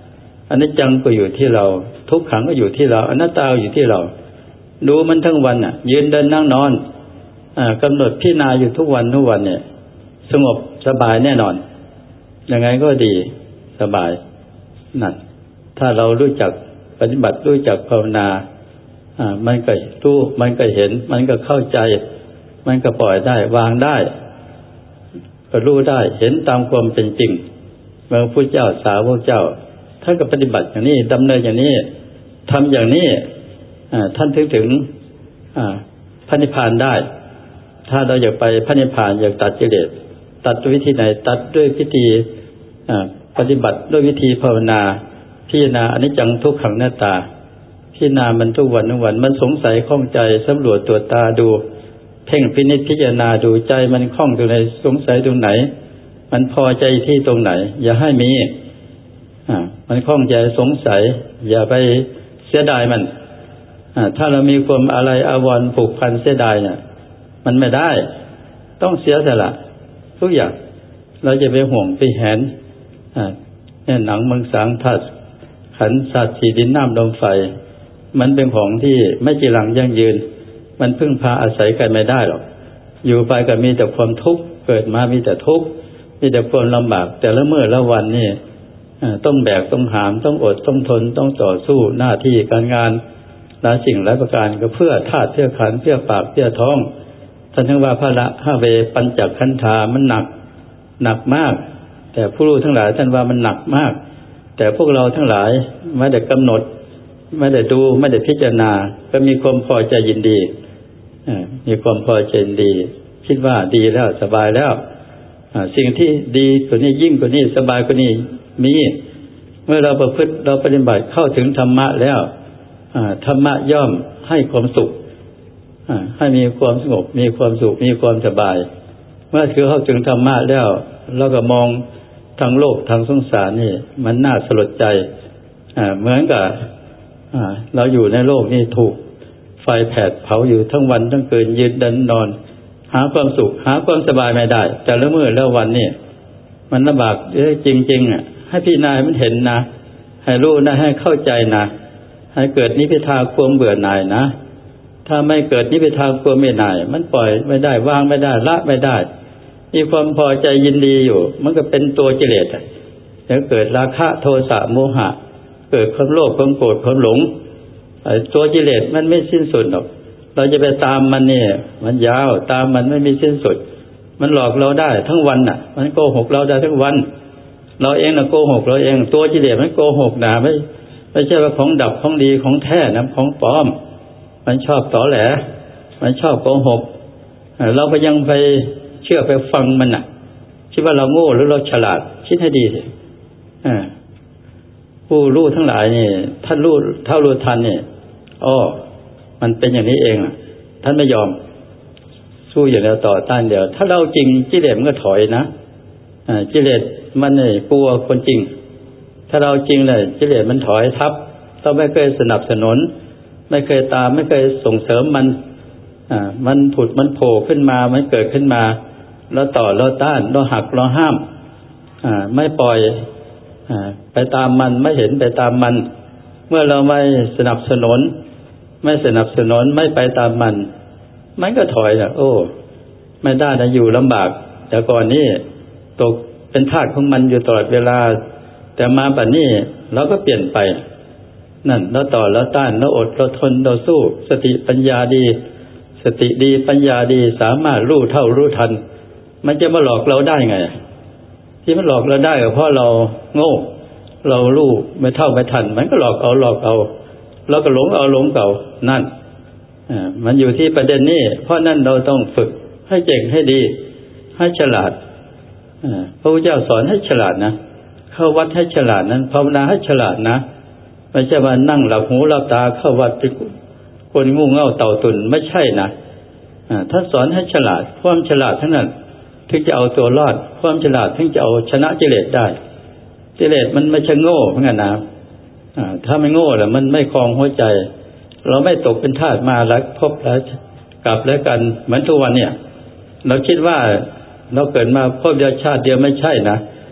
อนิจจังก็อยู่ที่เราทุกขังก็อยู่ที่เราอนัตตาอยู่ที่เราดูมันทั้งวันน่ะยืนเดินนั่งนอนอ่ากำหนดพิจารณาอยู่ทุกวันทุกวันเนี่ยสงบสบายแน่นอนยังไงก็ดีสบายนั่นถ้าเรารู้จักปฏิบัติรู้จักภาวนาอ่ามันก็รู้มันก็เห็นมันก็เข้าใจมันก็ปล่อยได้วางได้ก็รู้ได้เห็นตามความเป็นจริงเมื่อพระเจ้าสาวกเจ้าท่านก็ปฏิบัติอย่างนี้ดำเนินอย่างนี้ทำอย่างนี้ท่านถึงถึงพระนิพพานได้ถ้าเราอยากไปพระนิพพานอยากตัดกิเลสตัดด้วยวิธีไหนตัดด้วยวิธีปฏิบัติด้วยวิธีภาวนาพิจารณาอนิจจังทุกขังอนัตตาพิจารณามันทุกวันทุกวันมันสงสัยข้องใจสำรวจตรวจตาดูเพ่งพินิจพิจารณาดูใจมันข้องตรงไหนสงสัยตรงไหนมันพอใจที่ตรงไหนอย่าให้มีอ่ามันข้องใจสงสัยอย่าไปเสียดายมันอ่าถ้าเรามีความอะไรอาวรณ์ผูกพันเสียดายเนี่ยมันไม่ได้ต้องเสียสละทุกอย่างเราจะไปห่วงไปแหนอ่าเนี่ยหนังมังสังธาตุขันธ์สัตว์สี่ดินน้ำลมไฟมันเป็นของที่ไม่จีรังยั่งยืนมันพึ่งพาอาศัยกันไม่ได้หรอกอยู่ไปก็มีแต่ความทุกข์เกิดมามีแต่ทุกข์มีแต่ความลำบากแต่ละมื้อละวันนี่ต้องแบกต้องหามต้องอดต้องทนต้องต่อสู้หน้าที่การงานหลายสิ่งหลายประการก็เพื่อธาตุเพื่อขันธ์เพื่อปากเพื่อท้องท่านทั้งว่าพระละห้าเวปัญจขันธามันหนักหนักมากแต่ผู้รู้ทั้งหลายท่านว่ามันหนักมากแต่พวกเราทั้งหลายไม่ได้กำหนดไม่ได้ดูไม่ได้พิจารณาก็มีความพอใจยินดีมีความพอใจยินดีคิดว่าดีแล้วสบายแล้วสิ่งที่ดีกว่านี้ยิ่งกว่านี้สบายกว่านี้มีเมื่อเราประพฤติเราปฏิบัติเข้าถึงธรรมะแล้วธรรมะย่อมให้ความสุขให้มีความสงบมีความสุขมีความสบายเมื่อคือเข้าถึงธรรมะแล้วเราก็มองทางโลกทางสงสารนี่มันน่าสลดใจเหมือนกับเราอยู่ในโลกนี่ถูกไฟแผดเผาอยู่ทั้งวันทั้งคืนยืนเดินนอนหาความสุขหาความสบายไม่ได้แต่ละมื้อละวันนี่มันลำบากจริงๆอ่ะให้พี่นายมันเห็นนะให้รู้นะให้เข้าใจนะให้เกิดนิพพิทาความเบื่อหน่ายนะถ้าไม่เกิดนิพพิทาความไม่หน่ายมันปล่อยไม่ได้วางไม่ได้ละไม่ได้มีความพอใจยินดีอยู่มันก็เป็นตัวกิเลสอ่ะแล้วเกิดราคะโทสะโมหะเกิดความโลภความโกรธความหลงตัวกิเลสมันไม่สิ้นสุดหรอกเราจะไปตามมันเนี่ยมันยาวตามมันไม่มีสิ้นสุดมันหลอกเราได้ทั้งวันน่ะมันโกหกเราได้ทั้งวันเราเองน่ะโกหกเราเองตัวกิเลสมันโกหกนะไม่ไม่ใช่ว่าของดับของดีของแท้นะของปลอมมันชอบตอแหลมันชอบโกหกเราก็ยังไปเชื่อไปฟังมันน่ะคิดว่าเราโง่หรือเราฉลาดคิดให้ดีสิอ่าผู้รู้ทั้งหลายนี่ท่านรู้เท่ารู้ทันนี่อ้อมันเป็นอย่างนี้เองอ่ะท่านไม่ยอมสู้อย่างเดียวต่อต้านเดียวถ้าเราจริงกิเลสมันก็ถอยนะอ่ากิเลสมันนี่กลัวคนจริงถ้าเราจริงเลยกิเลสมันถอยทับเราไม่เคยสนับสนุนไม่เคยตามไม่เคยส่งเสริมมันอ่ามันผุดมันโผล่ขึ้นมามันเกิดขึ้นมาเราต่อเราต้านเราหักเราห้ามอ่าไม่ปล่อยอ่าไปตามมันไม่เห็นไปตามมันเมื่อเราไม่สนับสนุนไม่สนับสนุนไม่ไปตามมันมันก็ถอยนะโอ้ไม่ได้นะอยู่ลำบากแต่ก่อนนี้ตกเป็นทาสของมันอยู่ตลอดเวลาแต่มาบัดนี้เราก็เปลี่ยนไปนั่นเราต่อเราต้านเราอดเราทนเราสู้สติปัญญาดีสติดีปัญญาดีสามารถรู้เท่ารู้ทันมันจะมาหลอกเราได้ไงที่มันหลอกเราได้ก็เพราะเราโง่เรารู้ไม่เท่าไม่ทันมันก็หลอกเอาหลอกเอาเราก็หลงเอาหลงเก่านั่นอ่ามันอยู่ที่ประเด็นนี้เพราะนั่นเราต้องฝึกให้เก่งให้ดีให้ฉลาดอ่าพระพุทธเจ้าสอนให้ฉลาดนะเข้าวัดให้ฉลาดนั้นภาวนาให้ฉลาดนะไม่ใช่ว่านั่งหลับหูหลับตาเข้าวัดเป็นคนงูเง่าเต่าตุ่นไม่ใช่นะอ่าท่านสอนให้ฉลาดความฉลาดทั้งนั้นถึงจะเอาตัวรอดความฉลาดถึงจะเอาชนะกิเลสได้กิเลสมันไม่ใช่โง่เหมือนกันนะอ่าถ้าไม่โง่ล่ะมันไม่คลองหัวใจเราไม่ตกเป็นทาสมาแล้วพบแล้วกลับแล้วกันเหมือนทุกวันเนี่ยเราคิดว่าเราเกิดมาพบเดียวชาติเดียวไม่ใช่นะ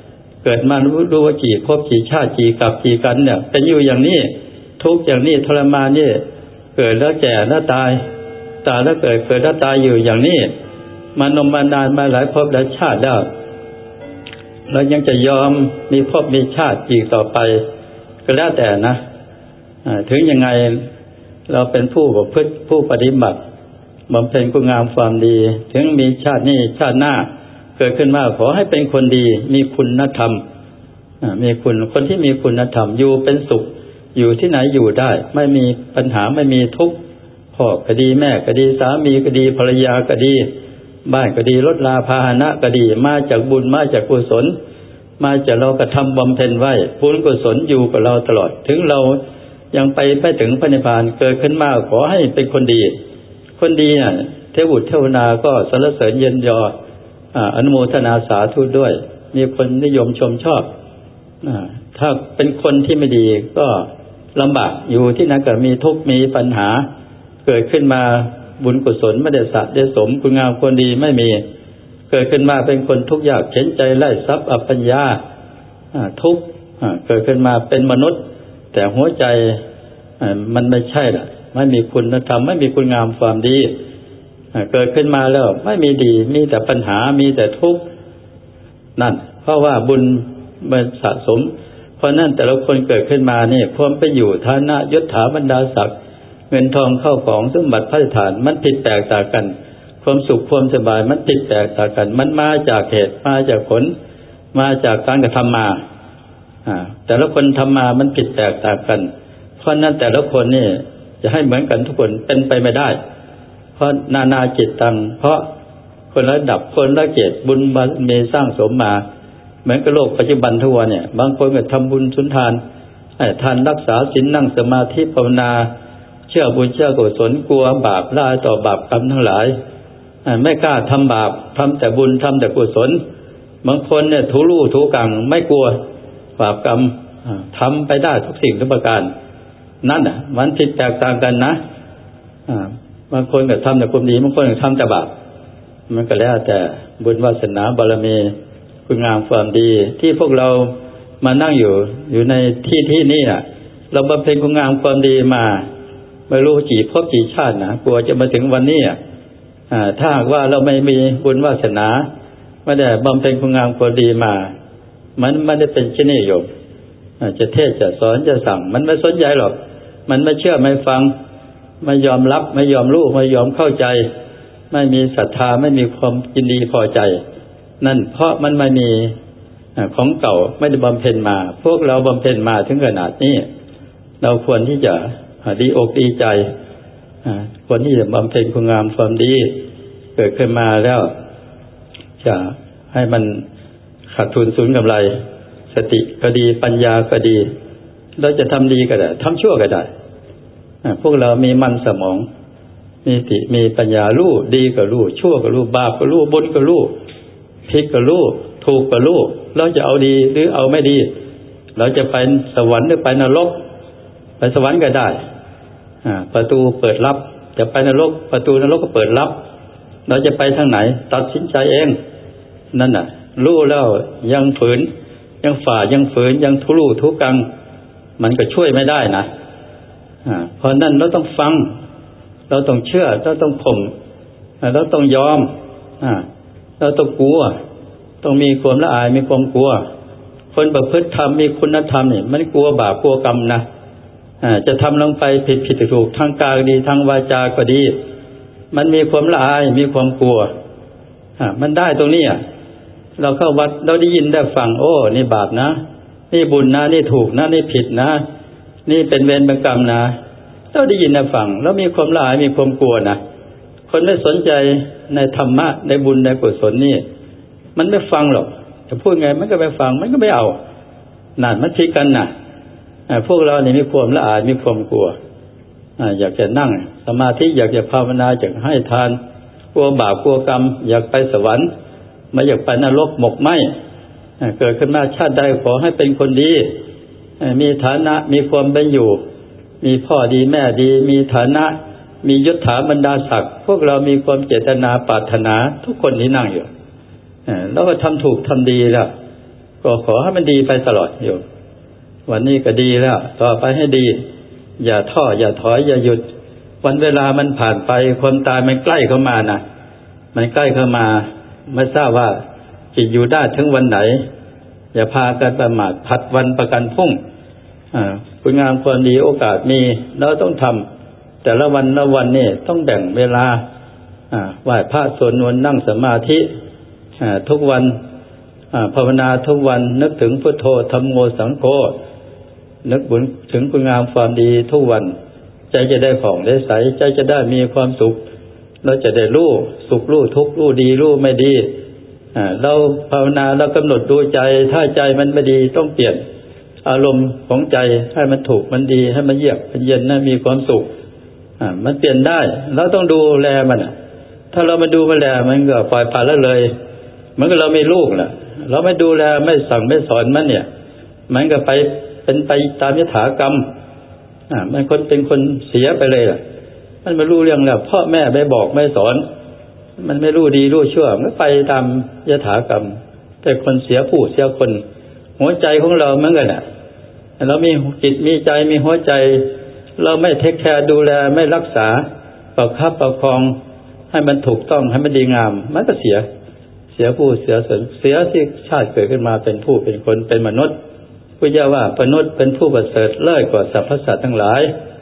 เกิดมารู้ว่ากี่ภพกี่ชาติกี่กับกี่กันเนี่ยเป็นอยู่อย่างนี้ทุกอย่างนี้ทรมานนี่เกิดแล้วแก่แล้วตายตายแล้วเกิดเกิดแล้วตายอยู่อย่างนี้มานมมานานมาหลายภพหลายชาติแล้วเรายังจะยอมมีภพมีชาติอีกต่อไปก็แล้วแต่นะถึงยังไงเราเป็นผู้ประพฤติผู้ปฏิบัติบำเพ็ญคุณงามความดีถึงมีชาตินี้ชาติหน้าเกิดขึ้นมาขอให้เป็นคนดีมีคุณธรรมมีคุณคนที่มีคุณธรรมอยู่เป็นสุขอยู่ที่ไหนอยู่ได้ไม่มีปัญหาไม่มีทุกข์พ่อก็ดีแม่ก็ดีสามีก็ดีภรรยาก็ดีบ้านก็ดีรถลาพาหนะก็ดีมาจากบุญมาจากกุศลมาจากเรากระทำบำเพ็ญไว้บุญกุศลอยู่กับเราตลอดถึงเรายังไปไม่ถึงพระนิพพานเกิดขึ้นมาขอให้เป็นคนดีคนดีน่ะเทวบุตรเทวนาก็สรรเสริญเยินยออนุโมทนาสาธุด้วยมีคนนิยมชมชอบถ้าเป็นคนที่ไม่ดีก็ลำบากอยู่ที่นั้นก็มีทุกข์มีปัญหาเกิดขึ้นมาบุญกุศลไม่ได้สะได้สมคุณงามความดีไม่มีเกิดขึ้นมาเป็นคนทุกข์ยากเข็นใจไร้ทรัพย์อัปปัญญาทุกข์เกิดขึ้นมาเป็นมนุษย์แต่หัวใจมันไม่ใช่ล่ะไม่มีคุณธรรมไม่มีคุณงามความดีเกิดขึ้นมาแล้วไม่มีดีมีแต่ปัญหามีแต่ทุกข์นั่นเพราะว่าบุญมันสะสมเพราะนั่นแต่ละคนเกิดขึ้นมานี่พร้อมไปอยู่ฐานะยศถาบรรดาศักดิ์เงินทองเข้าของสมบัติพระสถานมันผิดแตกต่างกันความสุขความสบายมันผิดแตกต่างกันมันมาจากเหตุมาจากผลมาจากการกระทำมาอ่าแต่ละคนทำมามันผิดแตกต่างกันเพราะนั้นแต่ละคนนี่จะให้เหมือนกันทุกคนเป็นไปไม่ได้เพราะนานาจิตตังเพราะคนละระดับคนละเกศบุญบารมีสร้างสมมาเหมือนกับโลกปัจจุบันทุกวันเนี่ยบางคนก็ทำบุญสุนทานให้ทานรักษาศีลนั่งสมาธิภาวนาเชื่อบุญเชื่อกุศลกลัวบาปละต่อบาปกรรมทั้งหลายไม่กล้าทำบาปทำแต่บุญทำแต่กุศลบางคนเนี่ยถูลู่ถูกังไม่กลัวบาปกรรมทำไปได้ทุกสิ่งทุกประการนั่นน่ะมันผิดแตกต่างกันนะบางคนก็ทำแต่ความดีบางคนก็ทำแต่บาปมันก็แล้วแต่บุญวาสนาบารมีคุณงามความดีที่พวกเรามานั่งอยู่อยู่ในที่ที่นี่น่ะเราบำเพ็ญคุณงามความดีมาไม่รู้กี่ภพกี่ชาตินะกลัวจะมาถึงวันนี้อ่ะถ้าว่าเราไม่มีบุญวาสนาไม่ได้บำเพ็ญคุณงามความดีมามันไม่ได้เป็นเช่นนี้โยมจะเทศจะสอนจะสั่งมันไม่สนใจหรอกมันไม่เชื่อไม่ฟังไม่ยอมรับไม่ยอมรู้ไม่ยอมเข้าใจไม่มีศรัทธาไม่มีความยินดีพอใจนั่นเพราะมันไม่มีของเก่าไม่ได้บำเพ็ญมาพวกเราบำเพ็ญมาถึงขนาดนี้เราควรที่จะดีอกดีใจควรที่จะบำเพ็ญคุณงามความดีเกิดขึ้นมาแล้วจะให้มันขาดทุนสูญกำไรสติก็ดีปัญญาก็ดีเราจะทำดีก็ได้ทำชั่วก็ได้พวกเรามีมันสมองมีสติมีปัญญารู้ดีก็รู้ชั่วก็รู้บาปก็รู้บุญก็รู้ผิดก็รู้ถูกก็รู้เราจะเอาดีหรือเอาไม่ดีเราจะไปสวรรค์หรือไปนรกไปสวรรค์ก็ได้ประตูเปิดรับจะไปนรกประตูนรกก็เปิดรับเราจะไปทางไหนตัดสินใจเองนั่นน่ะรู้แล้วยังฝืนยังฝ่ายังฝืนยังทุรุ่ทุกังมันก็ช่วยไม่ได้นะเพราะนั้นเราต้องฟังเราต้องเชื่อเราต้องข่มเราต้องยอมเราต้องกลัวต้องมีความละอายมีความกลัวคนประพฤติธรรมมีคุณธรรมนี่มันกลัวบาปกลัวกรรมนะจะทำลงไปผิดผิดถูกทางกายก็ดีทางวาจาก็ดีมันมีความละอายมีความกลัวมันได้ตรงนี้เราเข้าวัดเราได้ยินได้ฟังโอ้นี่บาปนะนี่บุญนะนี่ถูกนะนี่ผิดนะนี่เป็นเวรเป็นกรรมนะเราได้ยินได้ฟังแล้วมีความละอายมีความกลัวนะคนไม่สนใจในธรรมะในบุญในกุศลนี่มันไม่ฟังหรอกจะพูดไงมันก็ไม่ฟังมันก็ไม่เอานั่นมันผิดกันนะพวกเรานี่มีความละอายมีความกลัวอยากจะนั่งสมาธิอยากจะภาวนาอยากให้ทานกลัวบาปกลัวกรรมอยากไปสวรรค์ไม่อยากไปนรกหมกไหมเกิดขึ้นมาชาติใดขอให้เป็นคนดีมีฐานะมีความเป็นอยู่มีพ่อดีแม่ดีมีฐานะมียศถาบรรดาศักดิ์พวกเรามีความเจตนาปรารถนาทุกคนที่นั่งอยู่แล้วก็ทำถูกทำดีแล้วก็ขอให้มันดีไปตลอดโยมวันนี้ก็ดีแล้วต่อไปให้ดีอย่าท้ออย่าถอยอย่าหยุดวันเวลามันผ่านไปความตายมันใกล้เข้ามานะมันใกล้เข้ามาไม่ทราบว่าจะอยู่ได้ถึงวันไหนอย่าพากันประมาทผัดวันประกันพรุ่งคุณงามความดีโอกาสมีเราต้องทำแต่ละวันละวันนี่ต้องแบ่งเวลาไหว้พระสวดมนต์นั่งสมาธิทุกวันภาวนาทุกวันนึกถึงพุทโธธัมโมสังโฆนึกบุญถึงคุณงามความดีทุกวันใจจะได้ผ่องได้ใสใจจะได้มีความสุขเราจะได้รู้สุขรู้ทุกข์รู้ดีรู้ไม่ดีเราภาวนาเรากำหนดดูใจถ้าใจมันไม่ดีต้องเปลี่ยนอารมณ์ของใจให้มันถูกมันดีให้มันเยือกมันเย็นนะมีความสุขมันเปลี่ยนได้เราต้องดูแลมันถ้าเราไม่ดูแลมันก็ปล่อยผ่านแล้วเลยเหมือนกับเรามีลูกน่ะเราไม่ดูแลไม่สั่งไม่สอนมันเนี่ยมันก็ไปเป็นไปตามยถากรรมอ่ามันคนเป็นคนเสียไปเลยล่ะมันไม่รู้เรื่องแล้วพ่อแม่ไม่บอกไม่สอนมันไม่รู้ดีรู้ชั่วมันไปตามยถากรรมแต่คนเสียผู้เสียคนหัวใจของเราเหมือนกันน่ะเรามีจิตมีใจมีหัวใจเราไม่เทคแคร์ดูแลไม่รักษาประคับประคองให้มันถูกต้องให้มันดีงามมันก็เสียเสียผู้เสียสนเสียที่ชาติเกิดขึ้นมาเป็นผู้เป็นคนเป็นมนุษย์พุทธเจ้าว่ามนุษย์เป็นผู้ประเสริฐเลิศกว่าสรรพสัตว์ทั้งหลาย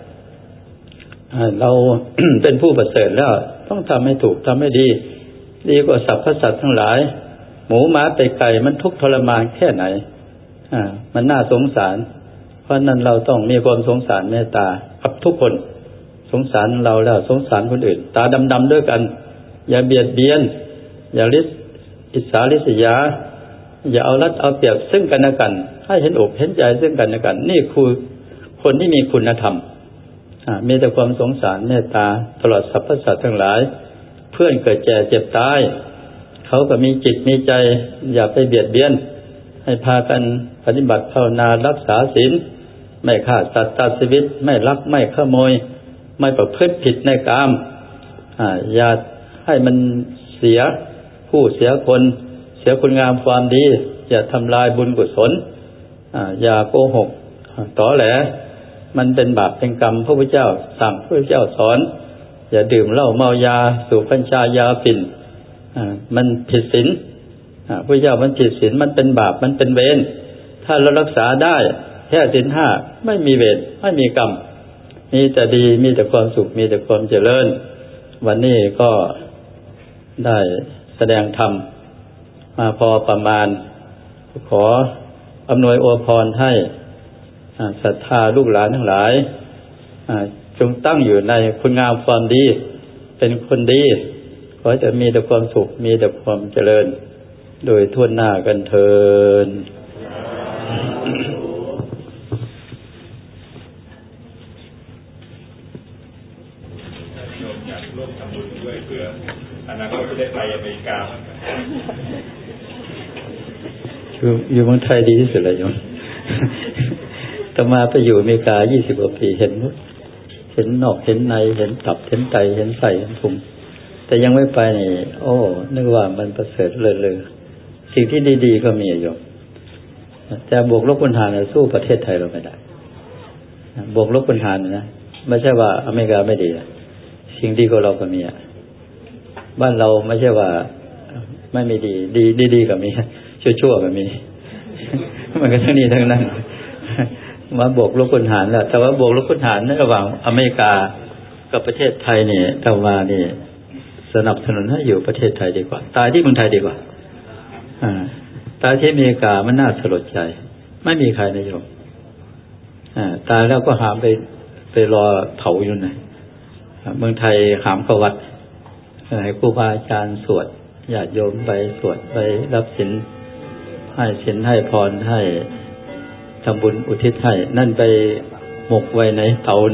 เรา เป็นผู้ประเสริฐแล้วต้องทำให้ถูกทำให้ดีดีกว่าสรรพสัตว์ทั้งหลายหมูหมาเป็ดไก่มันทุกข์ทรมานแค่ไหนอ่ามันน่าสงสารเพราะนั้นเราต้องมีความสงสารเมตตากับทุกคนสงสารเราแล้วสงสารคนอื่นตาดำๆด้วยกันอย่าเบียดเบียนอย่าริษอิจฉาริษยาอย่าเอารัดเอาเปรียบซึ่งกันและกันให้เห็นอกเห็นใจซึ่งกันและกันนี่คือคนที่มีคุณธรรมมีแต่ความสงสารเมตตาตลอดสรรพสัตว์ทั้งหลายเพื่อนเกิดแก่เจ็บตายเขาก็มีจิตมีใจอย่าไปเบียดเบียนให้พากันปฏิบัติภาวนารักษาศีลไม่ฆ่าสัตว์ตัดชีวิตไม่ลักไม่ขโมยไม่ประพฤติผิดในกามอย่าให้มันเสียผู้เสียคนเสียคุณงามความดีอย่าทำลายบุญกุศลอย่าโกหกตอแหลมันเป็นบาปเป็นกรรมพระพุทธเจ้าสั่งพระพุทธเจ้าสอนอย่าดื่มเหล้าเมายาสูบกัญชายาฝิ่นมันผิดศีลพระพุทธเจ้ามันผิดศีลมันเป็นบาปมันเป็นเวรถ้าเรารักษาได้แค่ศีลห้าไม่มีเวรไม่มีกรรมมีแต่ดีมีแต่ความสุขมีแต่ความเจริญวันนี้ก็ได้แสดงธรรมมาพอประมาณขออำนวยอวยพรให้ศรัทธาลูกหลานทั้งหลายจงตั้งอยู่ในคุณงามความดีเป็นคนดีขอจะมีแต่ความสุขมีแต่ความเจริญโดยทั่วหน้ากันเถิดอนาคตจะได้ไปอเมริกาอยู่อยู่เมืองไทยดีที่สุดเลยโยมต่อมาไปอยู่อเมริกายี่สิบกว่าปีเห็นเห็นนอกเห็นในเห็นตับเห็นไตเห็นไส้เห็นพุงแต่ยังไม่ไปนี่โอ้นึกว่ามันประเสริฐเลยเลยสิ่งที่ดีๆก็มีโยมแต่บวกลบคูณหารสู้ประเทศไทยเราไม่ได้บวกลบคูณหารนะไม่ใช่ว่าอเมริกาไม่ดีสิ่งดีกว่าเราก็มีอ่ะบ้านเราไม่ใช่ว่าไม่มีดีดีดีๆก็มีชั่วๆก็มีมันก็ทั้งนี้ทั้งนั้นมาบวกลบคูณหารแล้วแต่ว่าบวกลบคูณหารระหว่างอเมริกากับประเทศไทยนี่ตะวันนี่สนับสนุนให้อยู่ประเทศไทยดีกว่าตายที่เมืองไทยดีกว่าอ่าตายที่อเมริกามันน่าสลดใจไม่มีใครนิยมอ่าตายแล้วก็หามไปไปรอเผาอยู่ไหนเมืองไทยหามเข้าวัดให้ครูบาอาจารย์สวดญาติโยมไปสวดไปรับศีลให้ศีลให้พรให้ทำบุญอุทิศให้นั่นไปหมกไว้ในเตาใน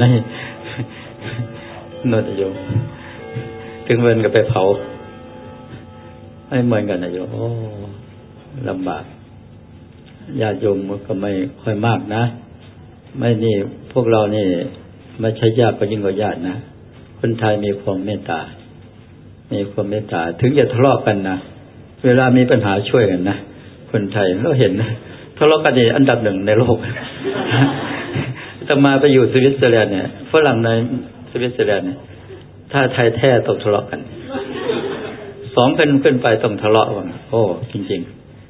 นนโยมถึงเงินก็ไปเผาไม่เหมือนกันนะโยมโอ้ลำบากญาติโยมก็ไม่ค่อยมากนะไม่นี่พวกเรานี่ไม่ใช่ญาติก็ยิ่งกว่าญาตินะคนไทยมีความเมตตามีความเมตตาถึงจะทะเลาะกันนะเวลามีปัญหาช่วยกันนะคนไทยเราเห็นนะทะเลาะกันนี่อันดับหนึ่งในโลกแต่มาไปอยู่สวิตเซอร์แลนด์เนี่ยฝรั่งในสวิตเซอร์แลนด์เนี่ยถ้าไทยแท้ต้องทะเลาะกันสองเป็นขึ้นไปต้องทะเลาะกันโอ้จริง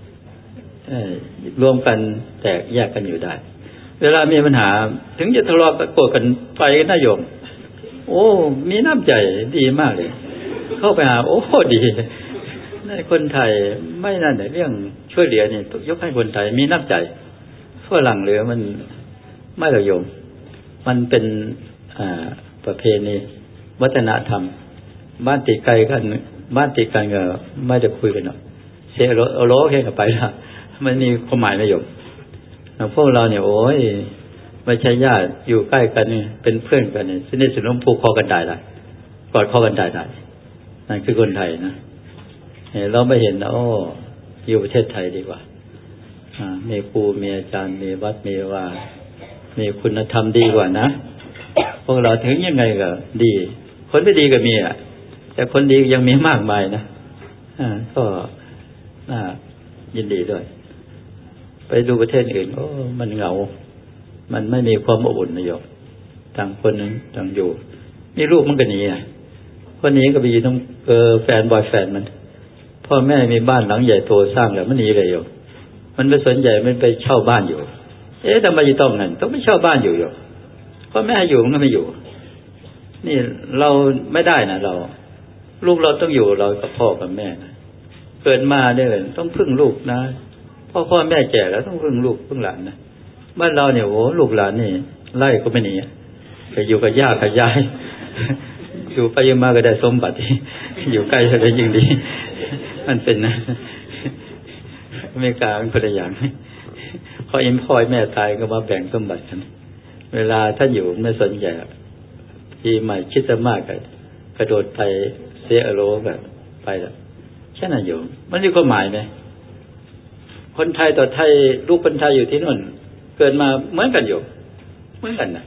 ๆรวมกันแตกแยกกันอยู่ได้เวลามีปัญหาถึงจะทะเลาะกันโกรธกันไปนะโยมโอ้มีน้ำใจดีมากเลยเข้าไปหาโอ้ดีในคนไทยไม่นั่นแต่เรื่องช่วยเหลือนี่ยกให้คนไทยมีน้ำใจฝรั่งเหลือมันไม่ละโยมมันเป็นประเพณีวัฒนธรรมบ้านติดไกลกันบ้านติดกันก็ไม่ได้คุยกันหรอกเสียโลโลแค่กับไปละมันมีความหมายนะโยมพวกเราเนี่ยโอ้ยไม่ใช่ญาติอยู่ใกล้กันนี่เป็นเพื่อนกันนี่สนิทสนมผูกคอกันได้ละกอดคอกันได้ได้นั่นคือคนไทยนะเราไม่เห็นนะโอ้อยู่ประเทศไทยดีกว่ามีครูมีอาจารย์มีวัดมีว่ามีคุณธรรมดีกว่านะพวกเราถึงยังไงก็ดีคนไม่ดีก็มีอ่ะแต่คนดียังมีมากมายนะก็น่ายินดีด้วยไปดูประเทศอื่นโอ้มันเหงามันไม่มีความอบอุ่นนะโยมต่างคนนึงต่างอยู่มีลูกมันก็หนีอ่ะคนนี้ก็ไปอยู่ต้องเออแฟนบอยแฟนมันพ่อแม่มีบ้านหลังใหญ่โตสร้างแล้วมันหนีเลยโยมมันไม่สนใจมันไปเช่าบ้านอยู่เอ๊ะทำไมจะต้องนั่นต้องไปเช่าบ้านอยู่โยมพ่อแม่อยู่มันก็ไม่อยู่นี่เราไม่ได้นะเราลูกเราต้องอยู่เรากับพ่อกับแม่นะเกิดมาเนี่ยต้องพึ่งลูกนะพ่อพ่อแม่แก่แล้วต้องพึ่งลูกพึ่งหลานนะบ้านเราเนี่ยโอ้ลูกหลานนี่ไล่ก็ไม่หนีไปอยู่กับย่ากับยายอยู่ไปยังมาก็ได้สมบัติอยู่ใกล้ก็ได้ยิ่งดีมันเป็นนะอเมริกาเป็นคนละอย่างพอเอ็มพ่อแม่ตายก็มาแบ่งสมบัติกันเวลาท่านอยู่ไม่สนใจที่ใหม่คิดจะมากกันกระโดดไปเสียอโลแบบไปแล้วแค่นั้นอยู่มันมีความหมายไหมคนไทยต่อไทยลูกคนไทยอยู่ที่นู่นเกิดมาเหมือนกันอยู่เหมือนกันนะ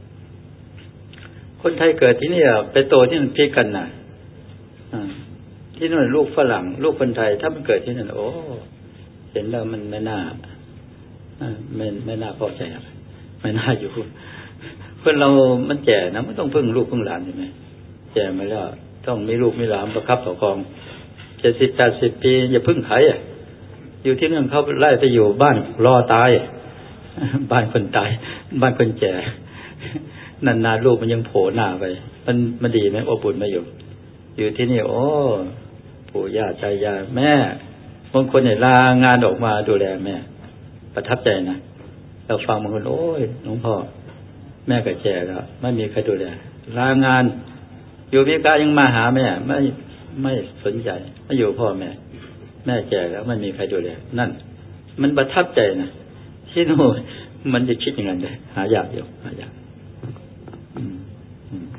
คนไทยเกิดที่นี่ไปโตที่นั่นพี่กันนะที่นู่นลูกฝรั่งลูกคนไทยถ้ามันเกิดที่นั่นโอ้เห็นแล้วมันไม่น่าไม่ไม่น่าพอใจไม่น่าอยู่คนเรามันแก่นะไม่ต้องพึ่งลูกพึ่งหลานใช่ไหมแก่มาแล้วต้องมีลูกมีหลานประคับประคองเจ็ดสิบแปดสิบปีอย่าพึ่งใครอ่ะอยู่ที่นั่นเขาไล่ไปอยู่บ้านรอตายบ้านคนตายบ้านคนแก่นานๆลูกมันยังโผล่หน้าไปมันมันดีไหมอบอุ่นไหมอยู่อยู่ที่นี่โอ้ปู่ย่าตายายแม่บางคนเนี่ยลางานออกมาดูแลแม่ประทับใจนะเราฟังบางคนโอ้ยหลวงพ่อแม่ก็แก่แล้วไม่มีใครดูแลลางานอยู่พิการยังมาหาแม่ไม่ไม่สนใจไม่อยู่พ่อแม่แม่แก่แล้วไม่มีใครดูแลนั่นมันประทับใจนะที่โน่นมันจะคิดอย่างนั้นเลยหายากอยู่หายาก